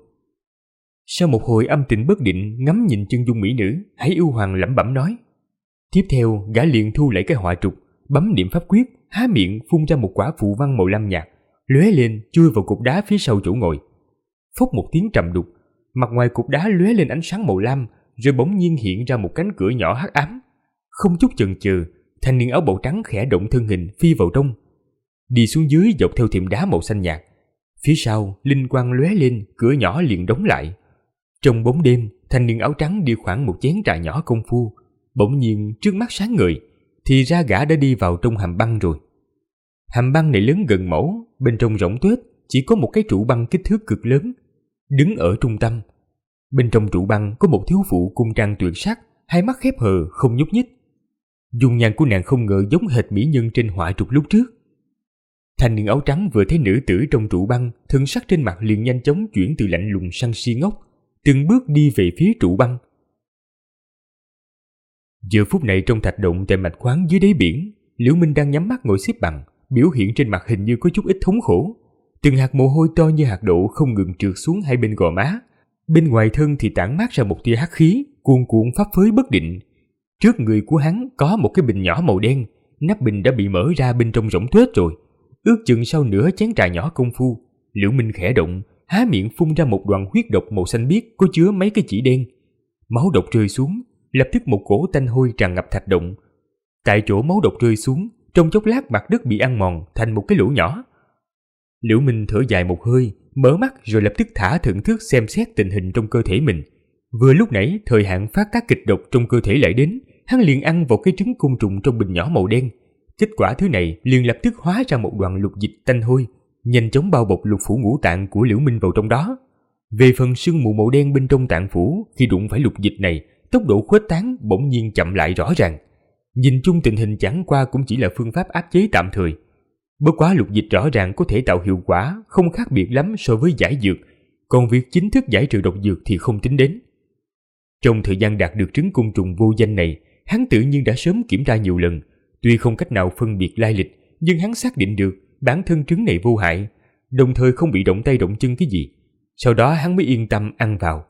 Sau một hồi âm tình bất định ngắm nhìn chân dung mỹ nữ, Hải Yêu Hoàng lẩm bẩm nói. Tiếp theo, gã liền thu lại cái họa trục, bấm niệm pháp quyết, há miệng phun ra một quả phù văn màu lam nhạt, lóe lên chui vào cục đá phía sau chỗ ngồi. Phốc một tiếng trầm đục, mặt ngoài cục đá lóe lên ánh sáng màu lam, rồi bỗng nhiên hiện ra một cánh cửa nhỏ hắc ám. Không chút chần chừ, thanh niên áo bào trắng khẽ động thân hình phi vào trong, đi xuống dưới dọc theo thềm đá màu xanh nhạt. Phía sau linh quang lóe lên, cửa nhỏ liền đóng lại. Trong bóng đêm, thanh niên áo trắng đi khoảng một chén trà nhỏ công phu, bỗng nhiên trước mắt sáng ngời, thì ra gã đã đi vào trong hầm băng rồi. Hầm băng này lớn gần mẫu, bên trong rỗng tuếch, chỉ có một cái trụ băng kích thước cực lớn, đứng ở trung tâm. Bên trong trụ băng có một thiếu phụ cung trang tuyệt sắc, hai mắt khép hờ không nhúc nhích. Dung nhan của nàng không ngờ giống hệt mỹ nhân trên họa trục lúc trước. Thanh niên áo trắng vừa thấy nữ tử trong trụ băng, thân sắc trên mặt liền nhanh chóng chuyển từ lạnh lùng sang si ngốc, từng bước đi về phía trụ băng. Giờ phút này trong thạch động tại mạch khoáng dưới đáy biển, Liễu Minh đang nhắm mắt ngồi xếp bằng, biểu hiện trên mặt hình như có chút ít thống khổ. Từng hạt mồ hôi to như hạt đậu không ngừng trượt xuống hai bên gò má. Bên ngoài thân thì tản mát ra một tia hắc khí, cuồn cuộn phấp phới bất định. Trước người của hắn có một cái bình nhỏ màu đen, nắp bình đã bị mở ra bên trong rỗng tuếch rồi. Ước chừng sau nửa chén trà nhỏ công phu, Liễu Minh khẽ động, há miệng phun ra một đoàn huyết độc màu xanh biếc có chứa mấy cái chỉ đen. Máu độc rơi xuống, lập tức một cỗ tanh hôi tràn ngập thạch động. Tại chỗ máu độc rơi xuống, trong chốc lát mặt đất bị ăn mòn thành một cái lỗ nhỏ. Liễu Minh thở dài một hơi, mở mắt rồi lập tức thả thận thức xem xét tình hình trong cơ thể mình. Vừa lúc nãy thời hạn phát tác kịch độc trong cơ thể lại đến, hắn liền ăn vào cái trứng côn trùng trong bình nhỏ màu đen. Kết quả thứ này liền lập tức hóa ra một đoàn lục dịch tanh hôi, nhanh chóng bao bọc lục phủ ngũ tạng của Liễu Minh vào trong đó. Về phần sương mù màu đen bên trong tạng phủ, khi đụng phải lục dịch này, tốc độ khuếch tán bỗng nhiên chậm lại rõ ràng. Nhìn chung tình hình chẳng qua cũng chỉ là phương pháp áp chế tạm thời. Bất quá lục dịch rõ ràng có thể tạo hiệu quả không khác biệt lắm so với giải dược, còn việc chính thức giải trừ độc dược thì không tính đến. Trong thời gian đạt được trứng côn trùng vô danh này, hắn tự nhiên đã sớm kiểm tra nhiều lần. Tuy không cách nào phân biệt lai lịch, nhưng hắn xác định được bản thân trứng này vô hại, đồng thời không bị động tay động chân cái gì. Sau đó hắn mới yên tâm ăn vào.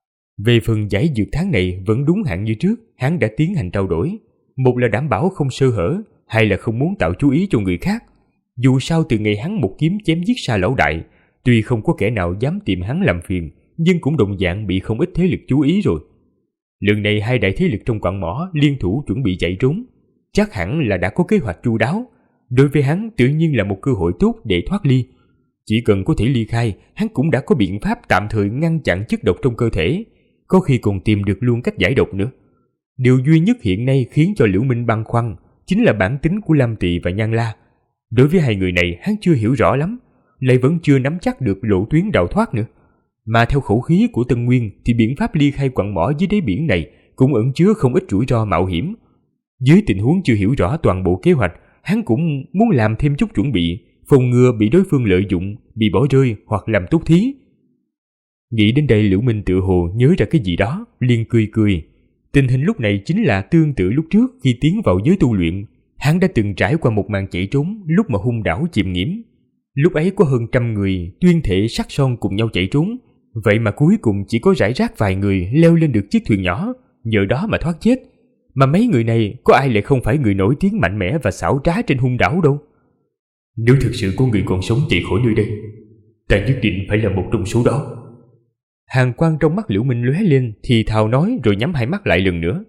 Về phần giải dược tháng này vẫn đúng hạn như trước, hắn đã tiến hành trao đổi. Một là đảm bảo không sơ hở, hai là không muốn tạo chú ý cho người khác. Dù sao từ ngày hắn một kiếm chém giết Sa lão đại, tuy không có kẻ nào dám tìm hắn làm phiền, nhưng cũng đồng dạng bị không ít thế lực chú ý rồi. Lần này hai đại thế lực trong quặng mỏ liên thủ chuẩn bị chạy trốn, chắc hẳn là đã có kế hoạch chu đáo. Đối với hắn tự nhiên là một cơ hội tốt để thoát ly. Chỉ cần có thể ly khai, hắn cũng đã có biện pháp tạm thời ngăn chặn chất độc trong cơ thể, có khi còn tìm được luôn cách giải độc nữa. Điều duy nhất hiện nay khiến cho Liễu Minh băn khoăn chính là bản tính của Lam Tỵ và Nhan La. Đối với hai người này hắn chưa hiểu rõ lắm, lại vẫn chưa nắm chắc được lộ tuyến đào thoát nữa. Mà theo khẩu khí của Tân Nguyên thì biện pháp ly khai quặng mỏ dưới đáy biển này cũng ẩn chứa không ít rủi ro mạo hiểm. Dưới tình huống chưa hiểu rõ toàn bộ kế hoạch, hắn cũng muốn làm thêm chút chuẩn bị, phòng ngừa bị đối phương lợi dụng, bị bỏ rơi hoặc làm tốt thí. Nghĩ đến đây Liễu Minh tự hồ nhớ ra cái gì đó, liền cười cười. Tình hình lúc này chính là tương tự lúc trước khi tiến vào giới tu luyện, hắn đã từng trải qua một màn chạy trốn lúc mà hung đảo chìm nghiễm. Lúc ấy có hơn 100 người tuyên thệ sắc son cùng nhau chạy trốn, vậy mà cuối cùng chỉ có rải rác vài người leo lên được chiếc thuyền nhỏ, nhờ đó mà thoát chết. Mà mấy người này có ai lại không phải người nổi tiếng mạnh mẽ và xảo trá trên hung đảo đâu. Nếu thực sự có người còn sống chạy khỏi nơi đây, ta nhất định phải là một trong số đó. Hàn quang trong mắt Liễu Minh lóe lên, thì thào nói rồi nhắm hai mắt lại lần nữa.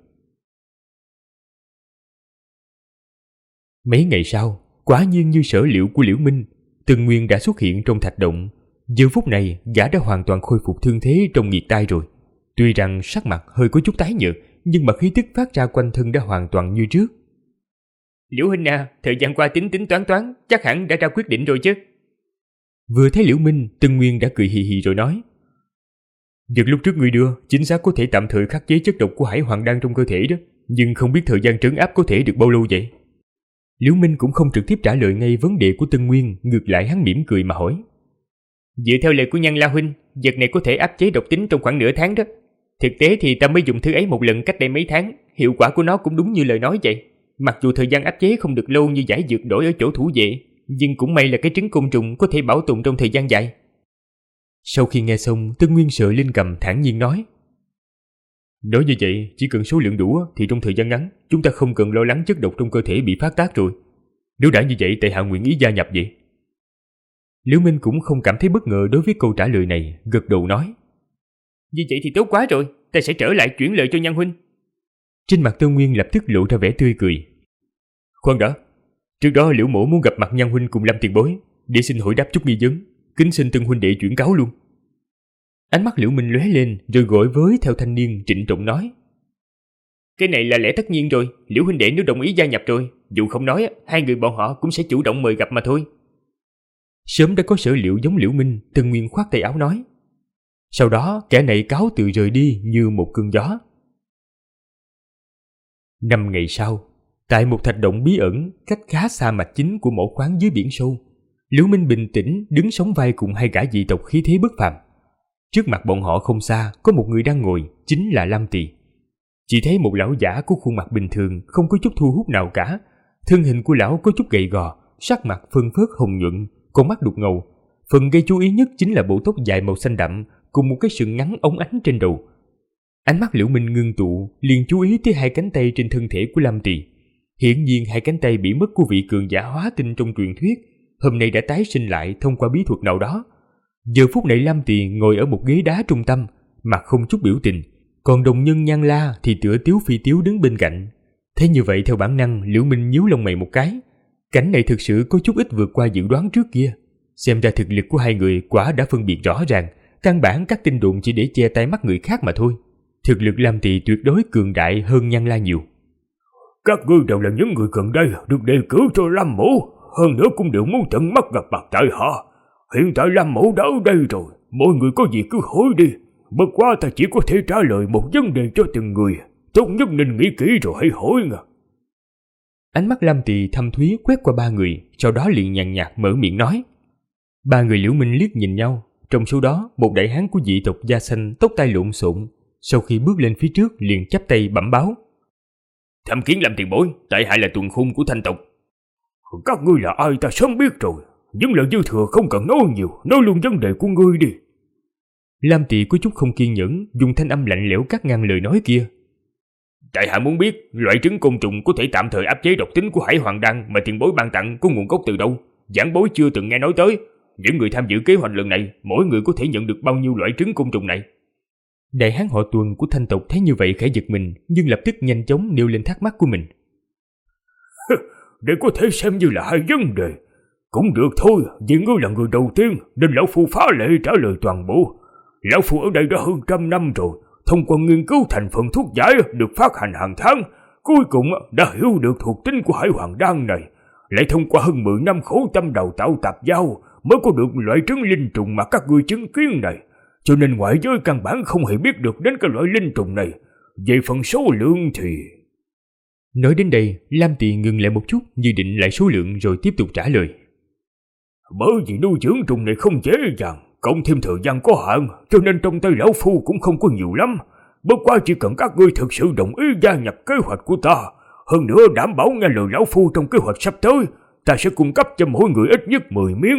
Mấy ngày sau, quả nhiên như sở liệu của Liễu Minh, Từng Nguyên đã xuất hiện trong thạch động. Giờ phút này, gã đã hoàn toàn khôi phục thương thế trong nghiệt tai rồi. Tuy rằng sắc mặt hơi có chút tái nhợt, nhưng mà khí tức phát ra quanh thân đã hoàn toàn như trước. Liễu huynh à, thời gian qua tính toán, chắc hẳn đã ra quyết định rồi chứ. Vừa thấy Liễu Minh, Từng Nguyên đã cười hì hì rồi nói. Việc lúc trước ngươi đưa, chính xác có thể tạm thời khắc chế chất độc của Hải Hoàng Đan trong cơ thể đó, nhưng không biết thời gian trấn áp có thể được bao lâu vậy? Liễu Minh cũng không trực tiếp trả lời ngay vấn đề của Từng Nguyên, ngược lại hắn mỉm cười mà hỏi. Dựa theo lời của Nhan La huynh, vật này có thể áp chế độc tính trong khoảng nửa tháng đó. Thực tế thì ta mới dùng thứ ấy một lần cách đây mấy tháng, hiệu quả của nó cũng đúng như lời nói vậy. Mặc dù thời gian áp chế không được lâu như giải dược đổi ở chỗ thủ vệ, nhưng cũng may là cái trứng côn trùng có thể bảo tồn trong thời gian dài. Sau khi nghe xong, Tân Nguyên sờ lên cằm thản nhiên nói. Nói như vậy, chỉ cần số lượng đủ thì trong thời gian ngắn, chúng ta không cần lo lắng chất độc trong cơ thể bị phát tác rồi. Nếu đã như vậy, tại hạ nguyện ý gia nhập vậy. Liễu Minh cũng không cảm thấy bất ngờ đối với câu trả lời này, gật đầu nói. Như vậy thì tốt quá rồi, ta sẽ trở lại chuyển lời cho Nhan huynh. Trên mặt Tân Nguyên lập tức lộ ra vẻ tươi cười. Khoan đã, trước đó Liễu mỗ muốn gặp mặt Nhan huynh cùng Lâm tiền bối, để xin hỏi đáp chút nghi vấn, kính xin Tân huynh đệ chuyển cáo luôn. Ánh mắt Liễu Minh lóe lên, rồi gọi với theo thanh niên trịnh trọng nói. Cái này là lẽ tất nhiên rồi, Liễu huynh đệ nếu đồng ý gia nhập rồi, dù không nói, hai người bọn họ cũng sẽ chủ động mời gặp mà thôi. Sớm đã có sở liệu giống Liễu Minh, Tân Nguyên khoát tay áo nói. Sau đó kẻ này cáo từ rời đi như một cơn gió. 5 ngày sau, tại một thạch động bí ẩn cách khá xa mạch chính của mỏ khoáng dưới biển sâu, Liễu Minh bình tĩnh đứng sóng vai cùng hai gã dị tộc khí thế bất phàm. Trước mặt bọn họ không xa có một người đang ngồi, chính là Lam Tỳ. Chỉ thấy một lão giả có khuôn mặt bình thường, không có chút thu hút nào cả. Thân hình của lão có chút gầy gò, sắc mặt phơn phớt hồng nhuận, con mắt đục ngầu. Phần gây chú ý nhất chính là bộ tóc dài màu xanh đậm cùng một cái sừng ngắn óng ánh trên đầu. Ánh mắt Liễu Minh ngưng tụ, liền chú ý tới hai cánh tay trên thân thể của Lam Tỳ. Hiển nhiên hai cánh tay bị mất của vị cường giả hóa tinh trong truyền thuyết, hôm nay đã tái sinh lại thông qua bí thuật nào đó. Giờ phút này Lam Tỳ ngồi ở một ghế đá trung tâm, mặt không chút biểu tình, còn đồng nhân Nhan La thì tựa Tiếu Phi Tiếu đứng bên cạnh. Thế như vậy theo bản năng, Liễu Minh nhíu lông mày một cái. Cảnh này thực sự có chút ít vượt qua dự đoán trước kia. Xem ra thực lực của hai người quả đã phân biệt rõ ràng, căn bản các tin đồn chỉ để che tay mắt người khác mà thôi. Thực lực Lam Tỳ tuyệt đối cường đại hơn Nhan La nhiều. Các ngươi đều là những người gần đây được đề cử cho Lam mỗ, hơn nữa cũng đều muốn tận mắt gặp mặt tại hạ. Hiện tại Lam mỗ đã ở đây rồi, mọi người có gì cứ hỏi đi. Bất quá ta chỉ có thể trả lời một vấn đề cho từng người, tốt nhất nên nghĩ kỹ rồi hãy hỏi nha. Ánh mắt Lam Tỳ thâm thúy quét qua ba người, sau đó liền nhàn nhạt mở miệng nói. Ba người Liễu Minh liếc nhìn nhau, trong số đó một đại hán của dị tộc da xanh tóc tai lộn xộn, sau khi bước lên phía trước liền chắp tay bẩm báo. Tham kiến Lam tiền bối, tại hạ là tuần khung của Thanh tộc. Các ngươi là ai ta sớm biết rồi, những lời dư thừa không cần nói nhiều, nói luôn vấn đề của ngươi đi. Lam Tỳ có chút không kiên nhẫn, dùng thanh âm lạnh lẽo cắt ngang lời nói kia. Tại hạ muốn biết loại trứng côn trùng có thể tạm thời áp chế độc tính của Hải Hoàng Đan mà tiền bối ban tặng có nguồn gốc từ đâu? Giảng bối chưa từng nghe nói tới. Những người tham dự kế hoạch lần này, mỗi người có thể nhận được bao nhiêu loại trứng côn trùng này? Đại hán họ Tuần của Thanh tộc thấy như vậy khẽ giật mình, nhưng lập tức nhanh chóng nêu lên thắc mắc của mình. Đây có thể xem như là hai vấn đề. Cũng được thôi, vì ngươi là người đầu tiên nên lão phu phá lệ trả lời toàn bộ. Lão phu ở đây đã hơn 100 năm rồi, thông qua nghiên cứu thành phần thuốc giải được phát hành hàng tháng, cuối cùng đã hiểu được thuộc tính của Hải Hoàng Đan này. Lại thông qua hơn 10 năm khổ tâm đào tạo tạp giao mới có được loại trứng linh trùng mà các ngươi chứng kiến này. Cho nên ngoại giới căn bản không hề biết được đến cái loại linh trùng này. Về phần số lượng thì... Nói đến đây, Lam Tỳ ngừng lại một chút, như định lại số lượng rồi tiếp tục trả lời. Bởi vì nuôi dưỡng trùng này không dễ dàng, cộng thêm thời gian có hạn, cho nên trong tay lão phu cũng không có nhiều lắm. Bất quá chỉ cần các ngươi thực sự đồng ý gia nhập kế hoạch của ta, hơn nữa đảm bảo nghe lời lão phu trong kế hoạch sắp tới, ta sẽ cung cấp cho mỗi người ít nhất 10 miếng.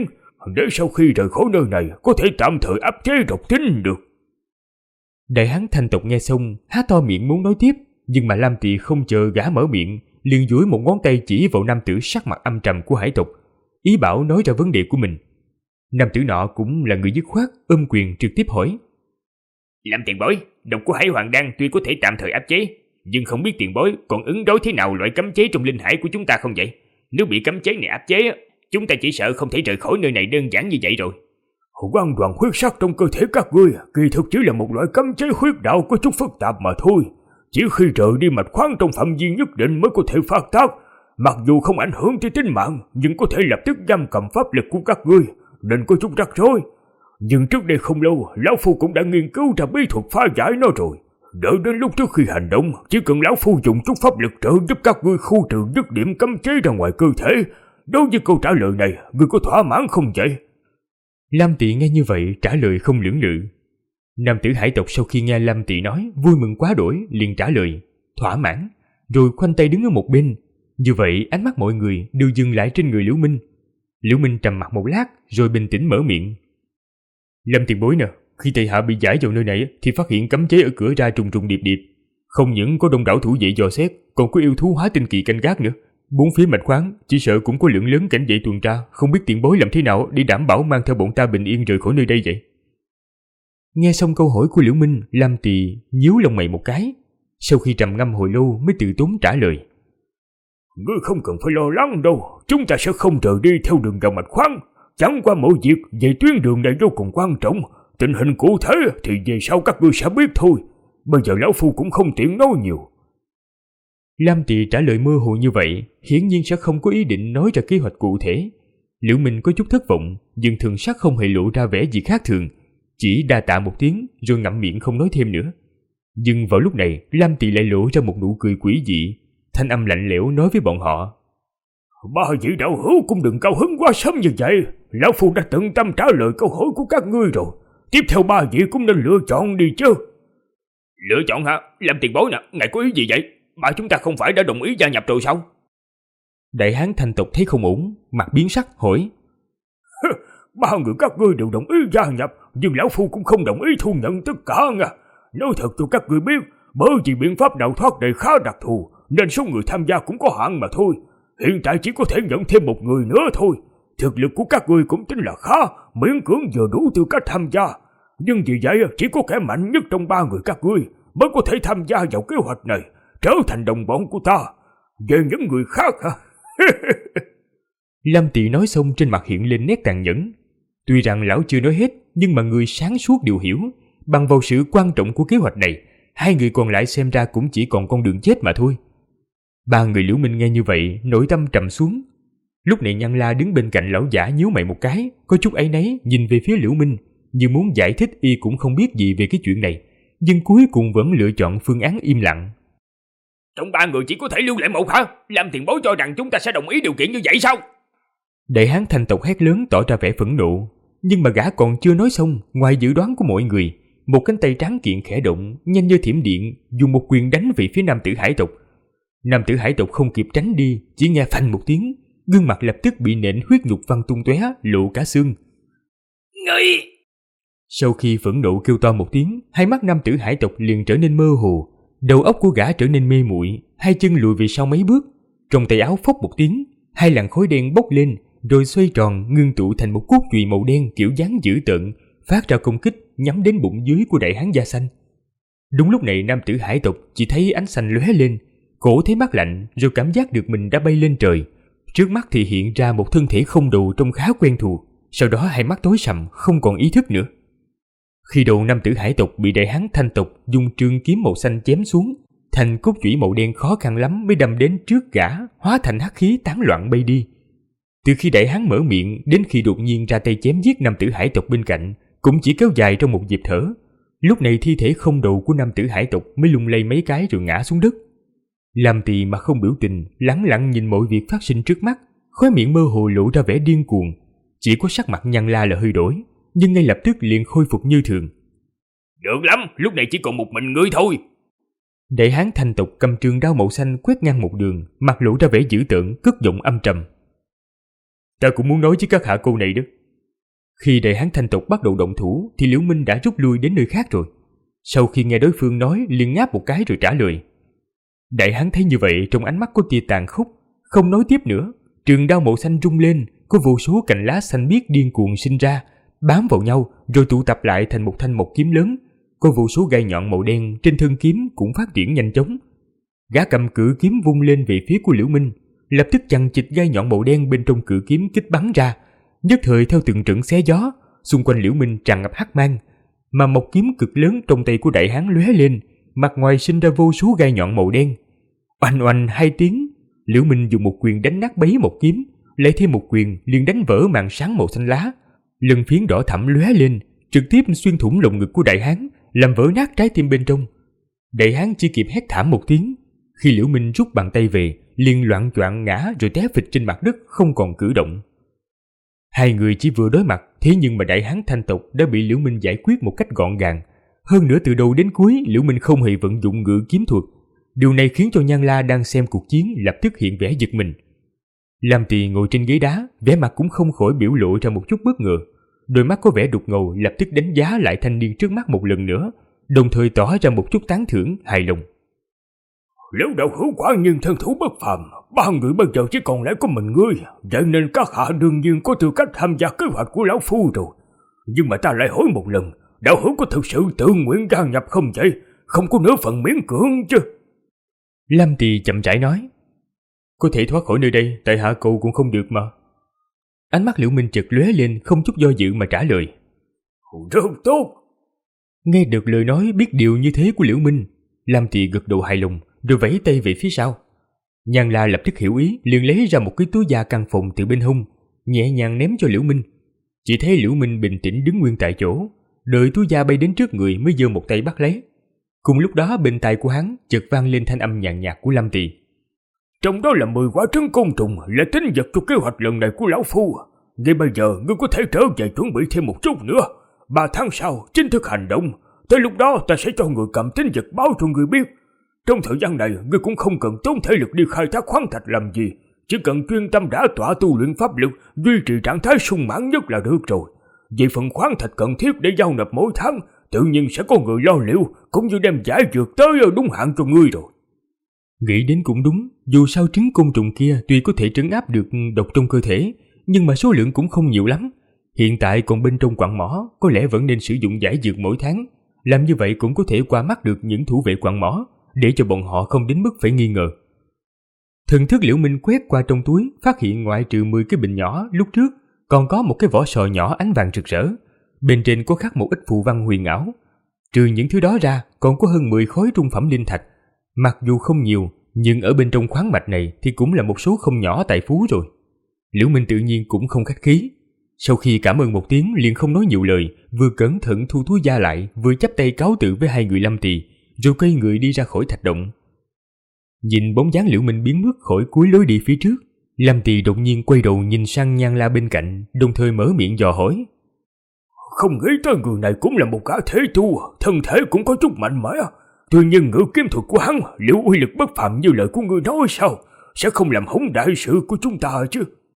để sau khi rời khỏi nơi này có thể tạm thời áp chế độc tính được. Đại hán thanh tộc nghe xong há to miệng muốn nói tiếp, nhưng mà Lam Tỵ không chờ gã mở miệng, liền duỗi một ngón tay chỉ vào nam tử sắc mặt âm trầm của hải tộc, ý bảo nói ra vấn đề của mình. Nam tử nọ cũng là người dứt khoát, ôm quyền trực tiếp hỏi: Làm tiền bối, độc của Hải Hoàng Đan tuy có thể tạm thời áp chế, nhưng không biết tiền bối còn ứng đối thế nào loại cấm chế trong linh hải của chúng ta không vậy? Nếu bị cấm chế này áp chế, chúng ta chỉ sợ không thể rời khỏi nơi này đơn giản như vậy rồi. Quang đoàn huyết sắc trong cơ thể các ngươi kỳ thực chỉ là một loại cấm chế huyết đạo có chút phức tạp mà thôi. Chỉ khi rời đi mạch khoáng trong phạm vi nhất định mới có thể phát tác. Mặc dù không ảnh hưởng tới tính mạng, nhưng có thể lập tức giam cầm pháp lực của các ngươi, nên có chút rắc rối. Nhưng trước đây không lâu, lão phu cũng đã nghiên cứu ra bí thuật phá giải nó rồi. Đợi đến lúc trước khi hành động, chỉ cần lão phu dùng chút pháp lực trợ giúp các ngươi khu trừ dứt điểm cấm chế ra ngoài cơ thể. Đối với câu trả lời này, ngươi có thỏa mãn không vậy? Lam Tỵ nghe như vậy trả lời không lưỡng lự. Nam tử hải tộc sau khi nghe Lam Tỵ nói vui mừng quá đỗi, liền trả lời thỏa mãn, rồi khoanh tay đứng ở một bên. Như vậy ánh mắt mọi người đều dừng lại trên người Liễu Minh. Liễu Minh trầm mặt một lát rồi bình tĩnh mở miệng: Lâm tiền bối nè, khi Tây Hạ bị giải vào nơi này thì phát hiện cấm chế ở cửa ra trùng trùng điệp điệp. Không những có đông đảo thủ vệ dò xét, còn có yêu thú hóa tinh kỳ canh gác nữa. Bốn phía mạch khoáng chỉ sợ cũng có lượng lớn cảnh vệ tuần tra, không biết tiền bối làm thế nào để đảm bảo mang theo bọn ta bình yên rời khỏi nơi đây vậy? Nghe xong câu hỏi của Liễu Minh, Lam Tỵ nhíu lông mày một cái. Sau khi trầm ngâm hồi lâu mới từ tốn trả lời: Ngươi không cần phải lo lắng đâu, chúng ta sẽ không rời đi theo đường vào mạch khoáng. Chẳng qua mỗi việc về tuyến đường này vô cùng quan trọng, tình hình cụ thể thì về sau các ngươi sẽ biết thôi. Bây giờ lão phu cũng không tiện nói nhiều. Lam Tỵ trả lời mơ hồ như vậy, hiển nhiên sẽ không có ý định nói ra kế hoạch cụ thể. Liễu Minh có chút thất vọng, nhưng thần sắc không hề lộ ra vẻ gì khác thường, chỉ đa tạ một tiếng rồi ngậm miệng không nói thêm nữa. Nhưng vào lúc này, Lam Tỵ lại lộ ra một nụ cười quỷ dị, thanh âm lạnh lẽo nói với bọn họ: Ba vị đạo hữu cũng đừng cao hứng quá sớm như vậy. Lão phu đã tận tâm trả lời câu hỏi của các ngươi rồi. Tiếp theo ba vị cũng nên lựa chọn đi chứ. Lựa chọn hả? Làm tiền bối nè, ngài có ý gì vậy? Ba chúng ta không phải đã đồng ý gia nhập rồi sao? Đại hán thanh tộc thấy không ổn, mặt biến sắc hỏi: Ba người các ngươi đều đồng ý gia nhập, nhưng lão phu cũng không đồng ý thu nhận tất cả nha. Nói thật cho các ngươi biết, bởi vì biện pháp đào thoát này khá đặc thù, nên số người tham gia cũng có hạn mà thôi. Hiện tại chỉ có thể nhận thêm một người nữa thôi. Thực lực của các ngươi cũng tính là khá, miễn cưỡng vừa đủ tư cách tham gia. Nhưng vì vậy chỉ có kẻ mạnh nhất trong ba người các ngươi mới có thể tham gia vào kế hoạch này, trở thành đồng bọn của ta. Về những người khác hả? Lam Tỵ nói xong trên mặt hiện lên nét tàn nhẫn. Tuy rằng lão chưa nói hết, nhưng mà người sáng suốt đều hiểu, bằng vào sự quan trọng của kế hoạch này, hai người còn lại xem ra cũng chỉ còn con đường chết mà thôi. Ba người Liễu Minh nghe như vậy, nội tâm trầm xuống. Lúc này Nhan La đứng bên cạnh lão giả nhíu mày một cái, có chút áy náy nhìn về phía Liễu Minh, như muốn giải thích y cũng không biết gì về cái chuyện này, nhưng cuối cùng vẫn lựa chọn phương án im lặng. Trong ba người chỉ có thể lưu lại một hả? Làm tiền bối cho rằng chúng ta sẽ đồng ý điều kiện như vậy sao? Đại hán thanh tộc hét lớn tỏ ra vẻ phẫn nộ, nhưng mà gã còn chưa nói xong, ngoài dự đoán của mọi người, một cánh tay tráng kiện khẽ động, nhanh như thiểm điện, dùng một quyền đánh về phía nam tử hải tộc. Nam tử hải tộc không kịp tránh đi, chỉ nghe phanh một tiếng, gương mặt lập tức bị nện huyết nhục văng tung tóe, lộ cả xương. Ngươi! Sau khi phẫn nộ kêu to một tiếng, hai mắt nam tử hải tộc liền trở nên mơ hồ, đầu óc của gã trở nên mê muội, hai chân lùi về sau mấy bước, trong tay áo phốc một tiếng, hai làn khói đen bốc lên, rồi xoay tròn ngưng tụ thành một cốt chùy màu đen kiểu dáng dữ tợn, phát ra công kích nhắm đến bụng dưới của đại hán da xanh. Đúng lúc này nam tử hải tộc chỉ thấy ánh xanh lóe lên, cổ thấy mát lạnh, rồi cảm giác được mình đã bay lên trời. Trước mắt thì hiện ra một thân thể không đầu trông khá quen thuộc, sau đó hai mắt tối sầm, không còn ý thức nữa. Khi đầu nam tử hải tộc bị đại hán thanh tộc dùng trường kiếm màu xanh chém xuống, thành cốt chủy màu đen khó khăn lắm mới đâm đến trước gã, hóa thành hắc khí tán loạn bay đi. Từ khi đại hán mở miệng đến khi đột nhiên ra tay chém giết nam tử hải tộc bên cạnh, cũng chỉ kéo dài trong một nhịp thở. Lúc này thi thể không đầu của nam tử hải tộc mới lung lay mấy cái rồi ngã xuống đất. Lam Tỵ mà không biểu tình, lẳng lặng nhìn mọi việc phát sinh trước mắt, khóe miệng mơ hồ lộ ra vẻ điên cuồng. Chỉ có sắc mặt Nhan La là hơi đổi, nhưng ngay lập tức liền khôi phục như thường. Được lắm, lúc này chỉ còn một mình ngươi thôi. Đại hán thanh tộc cầm trường đao màu xanh quét ngang một đường, mặt lộ ra vẻ dữ tợn, cất giọng âm trầm. Ta cũng muốn nói với các hạ câu này đó. Khi đại hán thanh tộc bắt đầu động thủ thì Liễu Minh đã rút lui đến nơi khác rồi. Sau khi nghe đối phương nói, liền ngáp một cái rồi trả lời. Đại hán thấy như vậy, trong ánh mắt có tia tàn khốc, không nói tiếp nữa. Trường đao màu xanh rung lên, có vô số cành lá xanh biếc điên cuồng sinh ra, bám vào nhau rồi tụ tập lại thành một thanh mộc kiếm lớn. Có vô số gai nhọn màu đen trên thân kiếm cũng phát triển nhanh chóng. Gã cầm cự kiếm vung lên về phía của Liễu Minh, lập tức chằng chịt gai nhọn màu đen bên trong cự kiếm kích bắn ra. Nhất thời theo từng trận xé gió, xung quanh Liễu Minh tràn ngập hắc mang, mà mộc kiếm cực lớn trong tay của đại hán lóe lên, mặt ngoài sinh ra vô số gai nhọn màu đen. Oanh oanh hai tiếng, Liễu Minh dùng một quyền đánh nát bấy mộc kiếm, lại thêm một quyền liền đánh vỡ màn sáng màu xanh lá. Lân phiến đỏ thẫm lóe lên, trực tiếp xuyên thủng lồng ngực của đại hán, làm vỡ nát trái tim bên trong. Đại hán chỉ kịp hét thảm một tiếng. Khi Liễu Minh rút bàn tay về, liền loạng choạng ngã rồi té phịch trên mặt đất, không còn cử động. Hai người chỉ vừa đối mặt, thế nhưng mà đại hán thanh tộc đã bị Liễu Minh giải quyết một cách gọn gàng. Hơn nữa từ đầu đến cuối, Liễu Minh không hề vận dụng ngự kiếm thuật. Điều này khiến cho Nhan La đang xem cuộc chiến lập tức hiện vẻ giật mình. Lam Tỳ ngồi trên ghế đá, vẻ mặt cũng không khỏi biểu lộ ra một chút bất ngờ. Đôi mắt có vẻ đục ngầu, lập tức đánh giá lại thanh niên trước mắt một lần nữa, đồng thời tỏ ra một chút tán thưởng, hài lòng. Liễu đạo hữu quả nhiên thân thủ bất phàm, ba người bây giờ chỉ còn lại có mình ngươi, vậy nên các hạ đương nhiên có tư cách tham gia kế hoạch của lão phu rồi. Nhưng mà ta lại hỏi một lần, đạo hữu có thực sự tự nguyện gia nhập không vậy? Không có nửa phần miễn cưỡng chứ? Lam Tỳ chậm rãi nói. Có thể thoát khỏi nơi đây, tại hạ cầu cũng không được mà. Ánh mắt Liễu Minh chợt lóe lên, không chút do dự mà trả lời. Rất tốt. Nghe được lời nói biết điều như thế của Liễu Minh, Lam Tỳ gật đầu hài lòng, rồi vẫy tay về phía sau. Nhan La lập tức hiểu ý, liền lấy ra một cái túi da căng phòng từ bên hông, nhẹ nhàng ném cho Liễu Minh. Chỉ thấy Liễu Minh bình tĩnh đứng nguyên tại chỗ, đợi túi da bay đến trước người mới giơ một tay bắt lấy. Cùng lúc đó bên tai của hắn chợt vang lên thanh âm nhàn nhạt của Lam Tỳ. Trong đó là 10 quả trứng côn trùng, là tính vật cho kế hoạch lần này của lão phu. Ngay bây giờ ngươi có thể trở về chuẩn bị thêm một chút nữa. 3 tháng sau chính thức hành động, tới lúc đó ta sẽ cho người cầm tính vật báo cho người biết. Trong thời gian này ngươi cũng không cần tốn thể lực đi khai thác khoáng thạch làm gì, chỉ cần chuyên tâm đả tọa tu luyện pháp lực, duy trì trạng thái sung mãn nhất là được rồi. Về phần khoáng thạch cần thiết để giao nộp mỗi tháng, tự nhiên sẽ có người lo liệu, cũng như đem giải dược tới đúng hạn cho ngươi rồi. Nghĩ đến cũng đúng, dù sao trứng côn trùng kia tuy có thể trấn áp được độc trong cơ thể, nhưng mà số lượng cũng không nhiều lắm. Hiện tại còn bên trong quặng mỏ, có lẽ vẫn nên sử dụng giải dược mỗi tháng. Làm như vậy cũng có thể qua mắt được những thủ vệ quặng mỏ, để cho bọn họ không đến mức phải nghi ngờ. Thần thức Liễu Minh quét qua trong túi, phát hiện ngoại trừ 10 cái bình nhỏ lúc trước, còn có một cái vỏ sò nhỏ ánh vàng rực rỡ. Bên trên có khắc một ít phù văn huyền ảo. Trừ những thứ đó ra, còn có hơn 10 khối trung phẩm linh thạch. Mặc dù không nhiều, nhưng ở bên trong khoáng mạch này thì cũng là một số không nhỏ tài phú rồi. Liễu Minh tự nhiên cũng không khách khí. Sau khi cảm ơn một tiếng liền không nói nhiều lời, vừa cẩn thận thu túi da lại, vừa chắp tay cáo từ với hai người Lam Tỳ, rồi quay người đi ra khỏi thạch động. Nhìn bóng dáng Liễu Minh biến mất khỏi cuối lối đi phía trước, Lam Tỳ đột nhiên quay đầu nhìn sang Nhan La bên cạnh, đồng thời mở miệng dò hỏi. Không nghĩ tới người này cũng là một gã thế tu, thân thể cũng có chút mạnh mẽ. Tuy nhiên ngự kiếm thuật của hắn liệu uy lực bất phàm như lời của ngươi nói sao? Sẽ không làm hỏng đại sự của chúng ta chứ?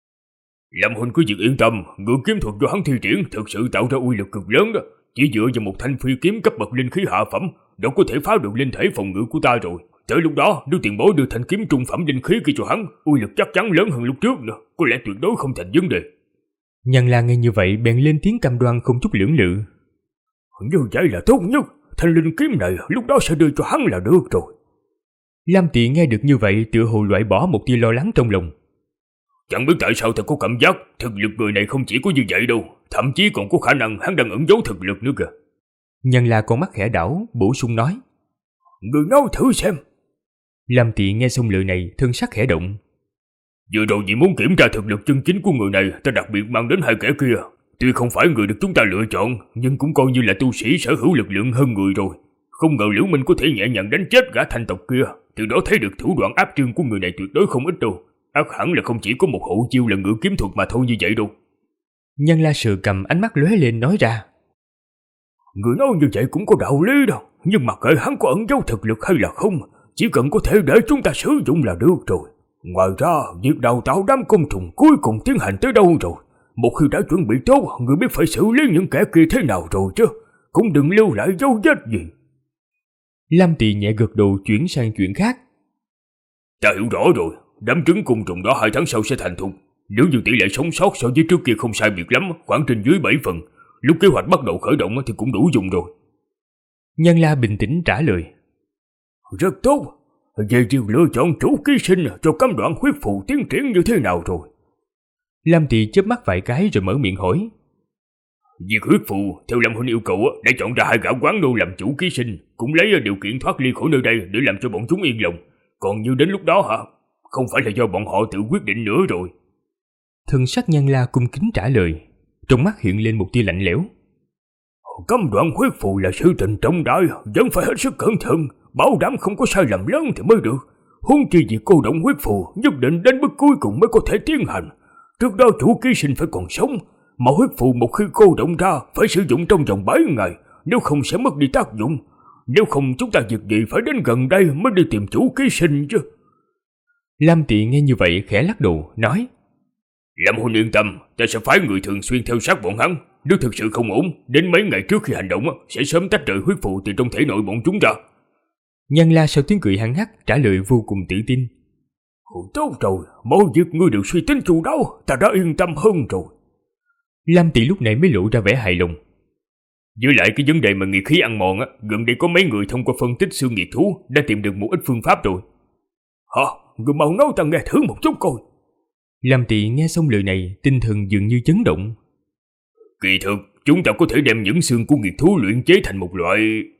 Lâm huynh cứ việc yên tâm, ngự kiếm thuật do hắn thi triển thực sự tạo ra uy lực cực lớn đó. Chỉ dựa vào một thanh phi kiếm cấp bậc linh khí hạ phẩm, đâu có thể phá được linh thể phòng ngự của ta rồi. Tới lúc đó, nếu tiền bối đưa thanh kiếm trung phẩm linh khí kia cho hắn, uy lực chắc chắn lớn hơn lúc trước nữa, có lẽ tuyệt đối không thành vấn đề. Nhan La nghe như vậy bèn lên tiếng cam đoan không chút lưỡng lự. Như vậy là tốt nhất, thanh linh kiếm này lúc đó sẽ đưa cho hắn là được rồi. Lam Tỳ nghe được như vậy tựa hồ loại bỏ một tia lo lắng trong lòng. Chẳng biết tại sao ta có cảm giác thực lực người này không chỉ có như vậy đâu, thậm chí còn có khả năng hắn đang ẩn giấu thực lực nữa kìa. Nhan La con mắt khẽ đảo, bổ sung nói. Người nói thử xem. Lam Tỳ nghe xong lời này, thân sắc khẽ động. Vừa rồi vì muốn kiểm tra thực lực chân chính của người này, ta đặc biệt mang đến hai kẻ kia. Tuy không phải người được chúng ta lựa chọn, nhưng cũng coi như là tu sĩ sở hữu lực lượng hơn người rồi. Không ngờ Liễu Minh có thể nhẹ nhàng đánh chết gã thanh tộc kia, từ đó thấy được thủ đoạn áp trương của người này tuyệt đối không ít đâu. Ác hẳn là không chỉ có một hậu chiêu là ngự kiếm thuật mà thôi như vậy đâu. Nhan La sờ cầm, ánh mắt lóe lên nói ra. Người nói như vậy cũng có đạo lý đâu, nhưng mà kệ hắn có ẩn giấu thực lực hay là không, chỉ cần có thể để chúng ta sử dụng là được rồi. Ngoài ra, việc đào tạo đám côn trùng cuối cùng tiến hành tới đâu rồi? Một khi đã chuẩn bị tốt, người biết phải xử lý những kẻ kia thế nào rồi chứ. Cũng đừng lưu lại dấu vết gì. Lam Tỳ nhẹ gật đầu chuyển sang chuyện khác. Ta hiểu rõ rồi, đám trứng côn trùng đó 2 tháng sau sẽ thành thục. Nếu như tỷ lệ sống sót so với trước kia không sai biệt lắm, khoảng trên dưới 7 phần, lúc kế hoạch bắt đầu khởi động thì cũng đủ dùng rồi. Nhân La bình tĩnh trả lời. Rất tốt. Về điều lựa chọn chủ ký sinh cho cấm đoạn huyết phù tiến triển như thế nào rồi? Lam Tỳ chớp mắt vài cái rồi mở miệng hỏi. Việc huyết phù, theo Lâm Huynh yêu cầu, đã chọn ra 2 gã quán nô làm chủ ký sinh, cũng lấy điều kiện thoát ly khỏi nơi đây để làm cho bọn chúng yên lòng. Còn như đến lúc đó hả? Không phải là do bọn họ tự quyết định nữa rồi. Thần sắc Nhân La cung kính trả lời, trong mắt hiện lên một tia lạnh lẽo. Cấm đoạn huyết phù là sự tình trọng đại, vẫn phải hết sức cẩn thận, bảo đảm không có sai lầm lớn thì mới được. Huống chi việc cô động huyết phù nhất định đến bước cuối cùng mới có thể tiến hành. Trước đó chủ ký sinh phải còn sống, mà huyết phù một khi cô động ra phải sử dụng trong vòng 7 ngày, nếu không sẽ mất đi tác dụng. Nếu không chúng ta việc gì phải đến gần đây mới đi tìm chủ ký sinh chứ. Lam Tỳ nghe như vậy khẽ lắc đầu, nói. Lâm Huynh yên tâm, ta sẽ phái người thường xuyên theo sát bọn hắn. Nếu thực sự không ổn, đến mấy ngày trước khi hành động sẽ sớm tách rời huyết phù từ trong thể nội bọn chúng ra. Nhân La sau tiếng cười hăng hắc trả lời vô cùng tự tin. Tốt rồi, mọi việc ngươi đều suy tính chu đáo, ta đã yên tâm hơn rồi. Lam Tỳ lúc này mới lộ ra vẻ hài lòng. Với lại cái vấn đề mà nghiệt khí ăn mòn gần đây có mấy người thông qua phân tích xương nghiệt thú đã tìm được một ít phương pháp rồi. Hả? Ngươi mau nói ta nghe thử một chút coi. Lam Tỳ nghe xong lời này, tinh thần dường như chấn động. Kỳ thực, chúng ta có thể đem những xương của nghiệt thú luyện chế thành một loại...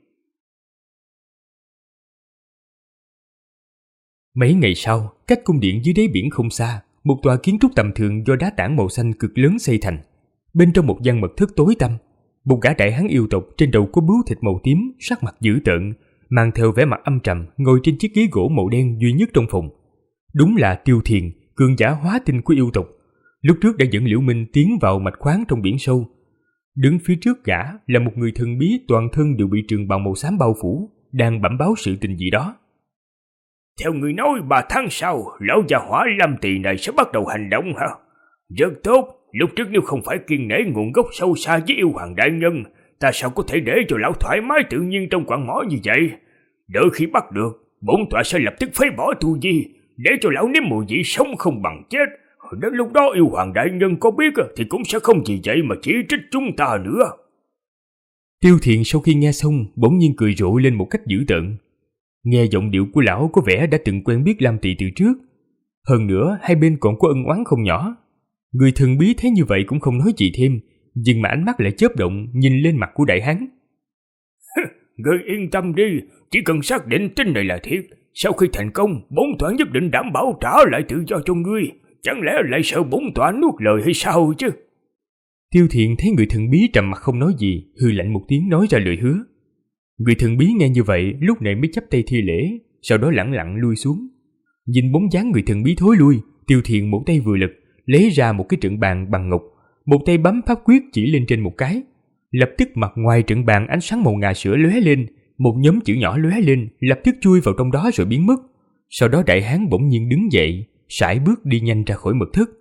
Mấy ngày sau, cách cung điện dưới đáy biển không xa, một tòa kiến trúc tầm thường do đá tảng màu xanh cực lớn xây thành. Bên trong một gian mật thất tối tăm, một gã đại hán yêu tộc trên đầu có bướu thịt màu tím, sắc mặt dữ tợn, mang theo vẻ mặt âm trầm, ngồi trên chiếc ghế gỗ màu đen duy nhất trong phòng. Đúng là Tiêu Thiền, cường giả hóa tinh của yêu tộc. Lúc trước đã dẫn Liễu Minh tiến vào mạch khoáng trong biển sâu. Đứng phía trước gã là một người thần bí toàn thân đều bị trường bào màu xám bao phủ, đang bẩm báo sự tình gì đó. Theo người nói 3 tháng sau, lão già Hỏa Lam Tỳ này sẽ bắt đầu hành động hả? Rất tốt, lúc trước nếu không phải kiêng nể nguồn gốc sâu xa với yêu hoàng đại nhân, ta sao có thể để cho lão thoải mái tự nhiên trong quặng mỏ như vậy? Đợi khi bắt được, bổn tọa sẽ lập tức phế bỏ tu vi, để cho lão nếm mùi vị sống không bằng chết. Đến lúc đó yêu hoàng đại nhân có biết thì cũng sẽ không vì vậy mà chỉ trích chúng ta nữa. Tiêu Thiền sau khi nghe xong bỗng nhiên cười rộ lên một cách dữ tợn. Nghe giọng điệu của lão có vẻ đã từng quen biết Lam Tỳ từ trước. Hơn nữa hai bên còn có ân oán không nhỏ. Người thần bí thấy như vậy cũng không nói gì thêm, nhưng mà ánh mắt lại chớp động nhìn lên mặt của đại hán. Ngươi yên tâm đi, chỉ cần xác định tin này là thiệt, sau khi thành công, bổn tọa nhất định đảm bảo trả lại tự do cho ngươi. Chẳng lẽ lại sợ bổn tọa nuốt lời hay sao chứ? Tiêu Thiền thấy người thần bí trầm mặt không nói gì, hừ lạnh một tiếng nói ra lời hứa. Người thần bí nghe như vậy lúc này mới chắp tay thi lễ, sau đó lẳng lặng lui xuống. Nhìn bóng dáng người thần bí thối lui, Tiêu Thiền một tay vừa lật, lấy ra một cái trận bàn bằng ngọc, một tay bấm pháp quyết chỉ lên trên một cái. Lập tức mặt ngoài trận bàn ánh sáng màu ngà sữa lóe lên, một nhóm chữ nhỏ lóe lên, lập tức chui vào trong đó rồi biến mất. Sau đó đại hán bỗng nhiên đứng dậy, sải bước đi nhanh ra khỏi mật thất.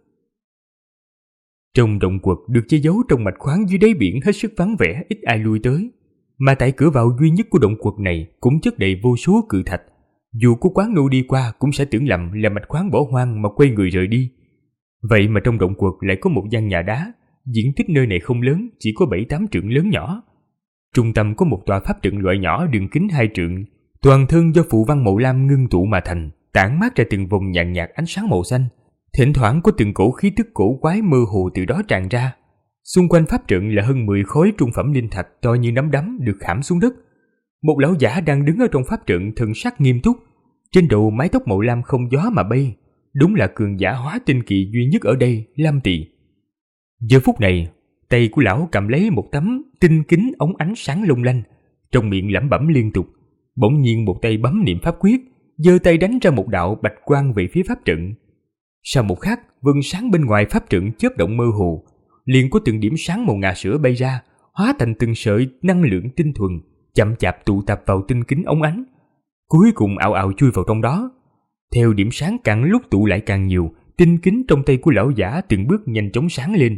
Trong động quật được che giấu trong mạch khoáng dưới đáy biển hết sức vắng vẻ, ít ai lui tới. Mà tại cửa vào duy nhất của động quật này cũng chất đầy vô số cự thạch. Dù có quán nô đi qua cũng sẽ tưởng lầm là mạch khoáng bỏ hoang mà quay người rời đi. Vậy mà trong động quật lại có một gian nhà đá, diện tích nơi này không lớn, chỉ có 7-8 trượng lớn nhỏ. Trung tâm có một tòa pháp trận loại nhỏ đường kính 2 trượng, toàn thân do phù văn màu lam ngưng tụ mà thành, tản mát ra từng vòng nhàn nhạt ánh sáng màu xanh. Thỉnh thoảng có từng cổ khí tức cổ quái mơ hồ từ đó tràn ra. Xung quanh pháp trận là hơn 10 khối trung phẩm linh thạch to như nắm đấm được khảm xuống đất. Một lão giả đang đứng ở trong pháp trận thần sắc nghiêm túc, trên đầu mái tóc màu lam không gió mà bay. Đúng là cường giả hóa tinh kỳ duy nhất ở đây, Lam Tỳ. Giờ phút này, tay của lão cầm lấy một tấm tinh kính ống ánh sáng long lanh, trong miệng lẩm bẩm liên tục. Bỗng nhiên một tay bấm niệm pháp quyết, giơ tay đánh ra một đạo bạch quang về phía pháp trận. Sau một khắc, vầng sáng bên ngoài pháp trận chớp động mơ hồ, liền có từng điểm sáng màu ngà sữa bay ra, hóa thành từng sợi năng lượng tinh thuần, chậm chạp tụ tập vào tinh kính ống ánh, cuối cùng ào ào chui vào trong đó. Theo điểm sáng càng lúc tụ lại càng nhiều, tinh kính trong tay của lão giả từng bước nhanh chóng sáng lên,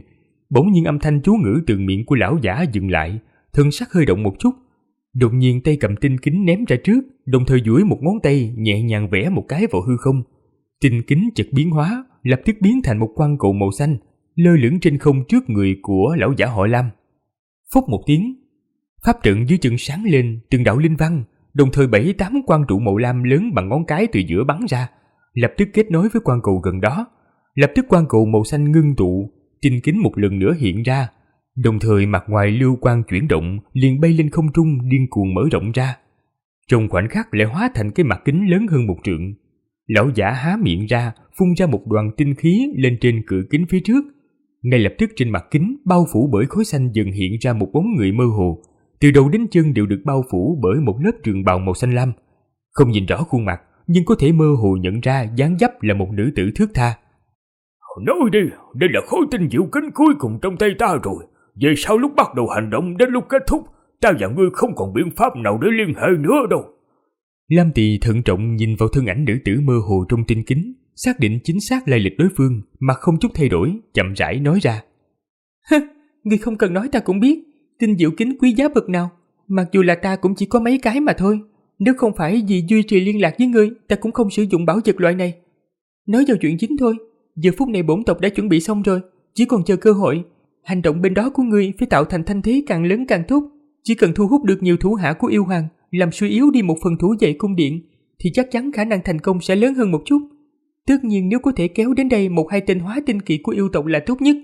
bỗng nhiên âm thanh chú ngữ từ miệng của lão giả dừng lại, thân sắc hơi động một chút. Đột nhiên tay cầm tinh kính ném ra trước, đồng thời duỗi một ngón tay nhẹ nhàng vẽ một cái vào hư không. Tinh kính chợt biến hóa, lập tức biến thành một quang cầu màu xanh, lơ lửng trên không trước người của lão giả họ Lam. Phốc một tiếng, pháp trận dưới chân sáng lên từng đạo linh văn, đồng thời 7-8 quang trụ màu lam lớn bằng ngón cái từ giữa bắn ra, lập tức kết nối với quang cầu gần đó. Lập tức quang cầu màu xanh ngưng tụ, tinh kính một lần nữa hiện ra, đồng thời mặt ngoài lưu quang chuyển động, liền bay lên không trung điên cuồng mở rộng ra. Trong khoảnh khắc lại hóa thành cái mặt kính lớn hơn 1 trượng. Lão giả há miệng ra, phun ra một đoàn tinh khí lên trên cự kính phía trước. Ngay lập tức trên mặt kính bao phủ bởi khói xanh dần hiện ra một bóng người mơ hồ, từ đầu đến chân đều được bao phủ bởi một lớp trường bào màu xanh lam. Không nhìn rõ khuôn mặt, nhưng có thể mơ hồ nhận ra dáng dấp là một nữ tử thướt tha. Nói đi, đây là khối tinh diệu kính cuối cùng trong tay ta rồi. Về sau lúc bắt đầu hành động đến lúc kết thúc, ta và ngươi không còn biện pháp nào để liên hệ nữa đâu. Lam Tỳ thận trọng nhìn vào thân ảnh nữ tử mơ hồ trong tinh kính, xác định chính xác lai lịch đối phương, mà không chút thay đổi, chậm rãi nói ra. Ngươi không cần nói ta cũng biết, tinh diệu kính quý giá bậc nào, mặc dù là ta cũng chỉ có mấy cái mà thôi. Nếu không phải vì duy trì liên lạc với ngươi, ta cũng không sử dụng bảo vật loại này. Nói vào chuyện chính thôi, giờ phút này bổn tộc đã chuẩn bị xong rồi, chỉ còn chờ cơ hội. Hành động bên đó của ngươi phải tạo thành thanh thế càng lớn càng tốt. Chỉ cần thu hút được nhiều thủ hạ của yêu hoàng, làm suy yếu đi một phần thủ vệ cung điện, thì chắc chắn khả năng thành công sẽ lớn hơn một chút. Tất nhiên nếu có thể kéo đến đây 1-2 tên hóa tinh kỵ của yêu tộc là tốt nhất.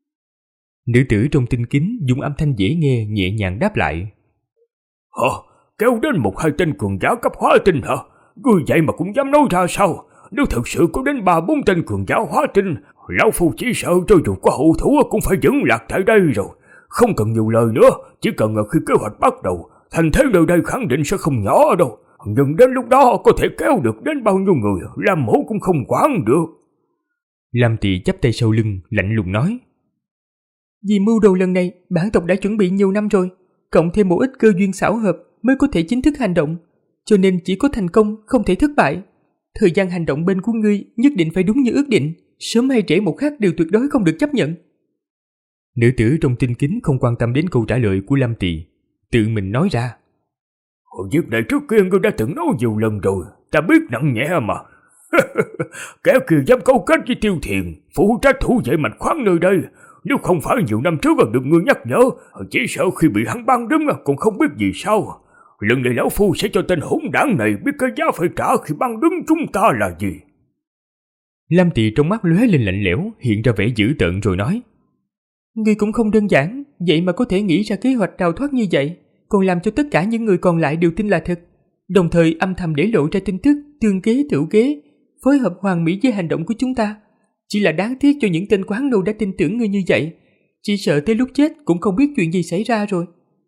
Nữ tử trong tinh kính dùng âm thanh dễ nghe nhẹ nhàng đáp lại. Hả? Kéo đến 1-2 tên cường giả cấp hóa tinh hả? Ngươi vậy mà cũng dám nói ra sao? Nếu thật sự có đến 3-4 tên cường giả hóa tinh, lão phu chỉ sợ cho dù có hậu thủ cũng phải vững lạc tại đây rồi. Không cần nhiều lời nữa, chỉ cần khi kế hoạch bắt đầu, thành thế nơi đây khẳng định sẽ không nhỏ đâu. Nhưng đến lúc đó có thể kéo được đến bao nhiêu người, làm mẫu cũng không quản được. Lam Tỳ chắp tay sau lưng, lạnh lùng nói. Vì mưu đồ lần này, bản tộc đã chuẩn bị nhiều năm rồi, cộng thêm một ít cơ duyên xảo hợp mới có thể chính thức hành động, cho nên chỉ có thành công, không thể thất bại. Thời gian hành động bên của ngươi nhất định phải đúng như ước định, sớm hay trễ một khắc đều tuyệt đối không được chấp nhận. Nữ tử trong tinh kính không quan tâm đến câu trả lời của Lam Tỳ, tự mình nói ra. Việc này trước kia ngươi đã từng nói nhiều lần rồi, ta biết nặng nhẹ mà. Kẻ kia dám cấu kết với Tiêu Thiền, phụ trách thủ vệ mạch khoáng nơi đây. Nếu không phải nhiều năm trước được ngươi nhắc nhở, chỉ sợ khi bị hắn băng đứng còn không biết gì sao. Lần này lão phu sẽ cho tên hỗn đảng này biết cái giá phải trả khi băng đứng chúng ta là gì. Lam Tỳ trong mắt lóe lên lạnh lẽo, hiện ra vẻ dữ tợn rồi nói. Ngươi cũng không đơn giản, vậy mà có thể nghĩ ra kế hoạch đào thoát như vậy, còn làm cho tất cả những người còn lại đều tin là thật, đồng thời âm thầm để lộ ra tin tức tương kế tựu kế, phối hợp hoàn mỹ với hành động của chúng ta. Chỉ là đáng tiếc cho những tên quán nô đã tin tưởng ngươi như vậy, chỉ sợ tới lúc chết cũng không biết chuyện gì xảy ra rồi.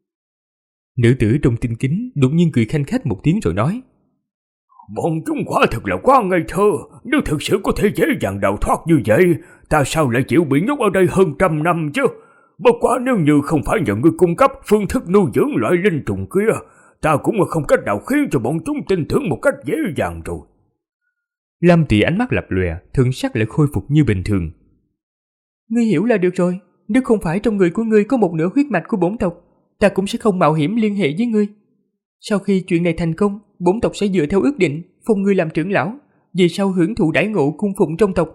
Nữ tử trong tinh kính đột nhiên cười khanh khách một tiếng rồi nói. Bọn chúng quả thật là quá ngây thơ, nếu thực sự có thể dễ dàng đào thoát như vậy, ta sao lại chịu bị nhốt ở đây hơn 100 năm chứ? Bất quá nếu như không phải nhờ ngươi cung cấp phương thức nuôi dưỡng loại linh trùng kia, ta cũng không cách nào khiến cho bọn chúng tin tưởng một cách dễ dàng rồi. Lam Tỳ ánh mắt lập lòe, thân sắc lại khôi phục như bình thường. Ngươi hiểu là được rồi, nếu không phải trong người của ngươi có một nửa huyết mạch của bổn tộc, ta cũng sẽ không mạo hiểm liên hệ với ngươi. Sau khi chuyện này thành công, bổn tộc sẽ dựa theo ước định phong ngươi làm trưởng lão, về sau hưởng thụ đãi ngộ cung phụng trong tộc.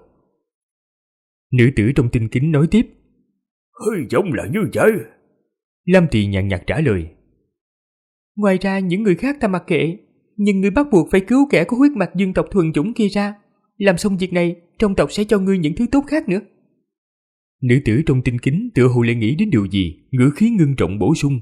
Nữ tử trong tinh kính nói tiếp. Hơi giống là như vậy. Lam Tỳ nhàn nhạt trả lời. Ngoài ra những người khác ta mặc kệ, nhưng ngươi bắt buộc phải cứu kẻ có huyết mạch dân tộc thuần chủng kia ra. Làm xong việc này, trong tộc sẽ cho ngươi những thứ tốt khác nữa. Nữ tử trong tinh kính tựa hồ lại nghĩ đến điều gì, ngữ khí ngưng trọng bổ sung.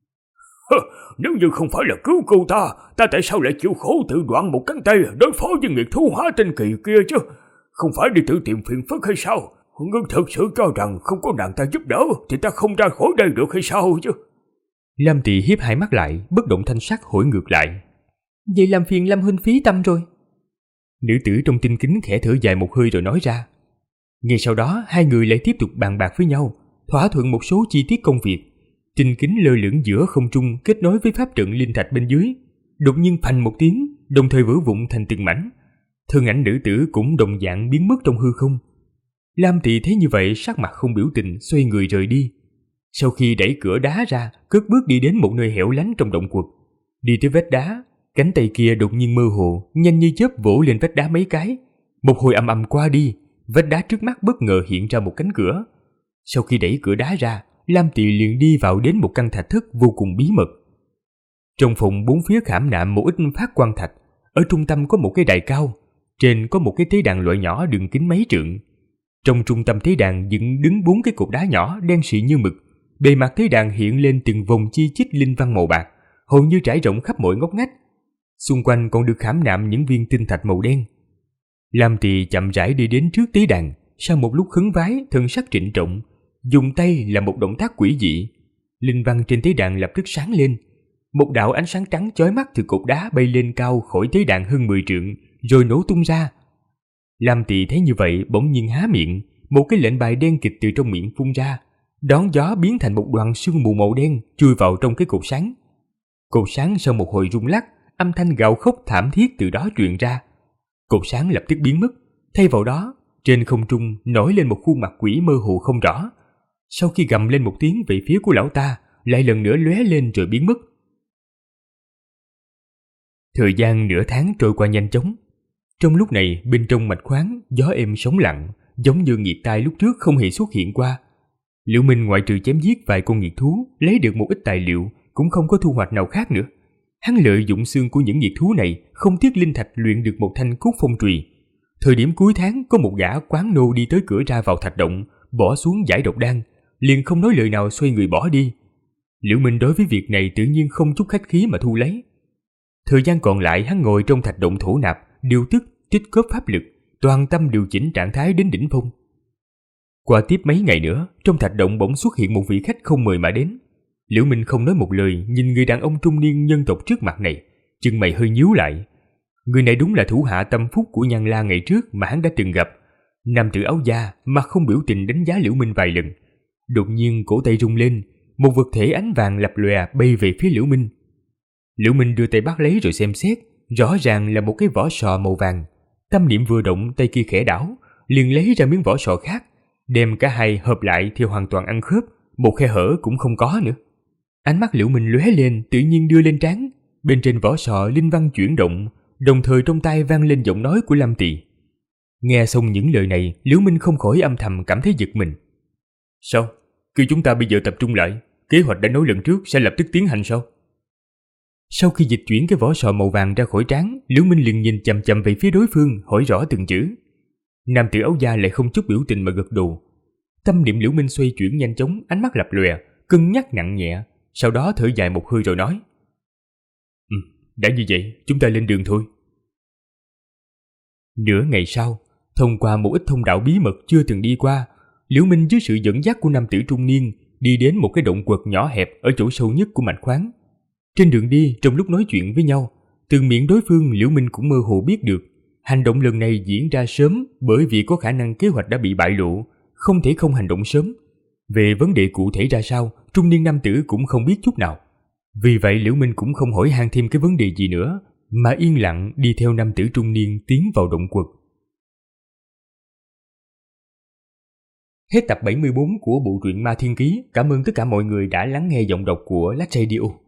Nếu như không phải là cứu cô ta tại sao lại chịu khổ tự đoạn một cánh tay đối phó với nghiệt thú hóa tinh kỳ kia chứ? Không phải đi tự tìm phiền phức hay sao? Ngươi thật sự cho rằng không có nàng ta giúp đỡ thì ta không ra khỏi đây được hay sao chứ? Lam Tỳ hiếp hai mắt lại, bất động thanh sắc hỏi ngược lại. Vậy làm phiền Lâm huynh phí tâm rồi. Nữ tử trong tinh kính khẽ thở dài một hơi rồi nói ra. Ngay sau đó hai người lại tiếp tục bàn bạc với nhau, thỏa thuận một số chi tiết công việc. Tinh kính lơ lửng giữa không trung kết nối với pháp trận linh thạch bên dưới, đột nhiên phành một tiếng, đồng thời vỡ vụn thành từng mảnh. Thân ảnh nữ tử cũng đồng dạng biến mất trong hư không. Lam Tị thấy như vậy sắc mặt không biểu tình, xoay người rời đi. Sau khi đẩy cửa đá ra, cất bước đi đến một nơi hẻo lánh trong động quật. Đi tới vách đá, cánh tay kia đột nhiên mơ hồ, nhanh như chớp vỗ lên vách đá mấy cái. Một hồi ầm ầm qua đi, vách đá trước mắt bất ngờ hiện ra một cánh cửa. Sau khi đẩy cửa đá ra, Lam Tị liền đi vào đến một căn thạch thất vô cùng bí mật. Trong phòng bốn phía khảm nạm một ít phát quang thạch, ở trung tâm có một cái đài cao, trên có một cái tế đàn loại nhỏ đường kính mấy trượng. Trong trung tâm tế đàn dựng đứng 4 cái cột đá nhỏ đen xì như mực, bề mặt tế đàn hiện lên từng vòng chi chít linh văn màu bạc, hầu như trải rộng khắp mọi ngóc ngách. Xung quanh còn được khảm nạm những viên tinh thạch màu đen. Lam Tị chậm rãi đi đến trước tế đàn, sau một lúc khấn vái, thần sắc trịnh trọng, dùng tay làm một động tác quỷ dị. Linh văn trên tế đàn lập tức sáng lên. Một đạo ánh sáng trắng chói mắt từ cột đá bay lên cao khỏi tế đàn hơn 10 trượng, rồi nổ tung ra. Lam Tị thấy như vậy bỗng nhiên há miệng, một cái lệnh bài đen kịt từ trong miệng phun ra, đón gió biến thành một đoàn sương mù màu đen chui vào trong cái cột sáng. Cột sáng sau một hồi rung lắc, âm thanh gào khóc thảm thiết từ đó truyền ra. Cột sáng lập tức biến mất, thay vào đó, trên không trung nổi lên một khuôn mặt quỷ mơ hồ không rõ. Sau khi gầm lên một tiếng về phía của lão ta, lại lần nữa lóe lên rồi biến mất. Thời gian nửa tháng trôi qua nhanh chóng. Trong lúc này, bên trong mạch khoáng, gió êm sóng lặng, giống như nghiệt tai lúc trước không hề xuất hiện qua. Liễu Minh ngoại trừ chém giết vài con nghiệt thú, lấy được một ít tài liệu, cũng không có thu hoạch nào khác nữa. Hắn lợi dụng xương của những nghiệt thú này, không tiếc linh thạch luyện được một thanh cốt phong chùy. Thời điểm cuối tháng, có một gã quán nô đi tới cửa ra vào thạch động, bỏ xuống giải độc đan, liền không nói lời nào xoay người bỏ đi. Liễu Minh đối với việc này tự nhiên không chút khách khí mà thu lấy. Thời gian còn lại hắn ngồi trong thạch động thổ nạp, điều tức, tích góp pháp lực, toàn tâm điều chỉnh trạng thái đến đỉnh phong. Qua tiếp mấy ngày nữa, trong thạch động bỗng xuất hiện một vị khách không mời mà đến. Liễu Minh không nói một lời, nhìn người đàn ông trung niên nhân tộc trước mặt này, chân mày hơi nhíu lại. Người này đúng là thủ hạ tâm phúc của Nhan La ngày trước mà hắn đã từng gặp. Nam tử áo da, mặt không biểu tình đánh giá Liễu Minh vài lần. Đột nhiên cổ tay rung lên, một vật thể ánh vàng lập lòe bay về phía Liễu Minh. Liễu Minh đưa tay bắt lấy rồi xem xét, rõ ràng là một cái vỏ sò màu vàng. Tâm niệm vừa động, tay kia khẽ đảo, liền lấy ra miếng vỏ sò khác, đem cả hai hợp lại thì hoàn toàn ăn khớp, một khe hở cũng không có nữa. Ánh mắt Liễu Minh lóe lên, tự nhiên đưa lên trán, bên trên vỏ sò linh văn chuyển động, đồng thời trong tai vang lên giọng nói của Lam Tị. Nghe xong những lời này, Liễu Minh không khỏi âm thầm cảm thấy giật mình. Sao? Cứ chúng ta bây giờ tập trung lại, kế hoạch đã nói lần trước sẽ lập tức tiến hành sao? Sau khi dịch chuyển cái vỏ sò màu vàng ra khỏi trán, Liễu Minh liền nhìn chằm chằm về phía đối phương, hỏi rõ từng chữ. Nam tử áo da lại không chút biểu tình mà gật đầu. Tâm niệm Liễu Minh xoay chuyển nhanh chóng, ánh mắt lập lòe, cân nhắc nặng nhẹ, sau đó thở dài một hơi rồi nói: đã như vậy, chúng ta lên đường thôi. Nửa ngày sau, thông qua một ít thông đạo bí mật chưa từng đi qua, Liễu Minh dưới sự dẫn dắt của nam tử trung niên đi đến một cái động quật nhỏ hẹp ở chỗ sâu nhất của mạch khoáng. Trên đường đi, trong lúc nói chuyện với nhau, từ miệng đối phương Liễu Minh cũng mơ hồ biết được hành động lần này diễn ra sớm bởi vì có khả năng kế hoạch đã bị bại lộ, không thể không hành động sớm. Về vấn đề cụ thể ra sao, trung niên nam tử cũng không biết chút nào. Vì vậy Liễu Minh cũng không hỏi han thêm cái vấn đề gì nữa, mà yên lặng đi theo nam tử trung niên tiến vào động quật. Hết tập 74 của bộ truyện Ma Thiên Ký. Cảm ơn tất cả mọi người đã lắng nghe giọng đọc của Lách Radio.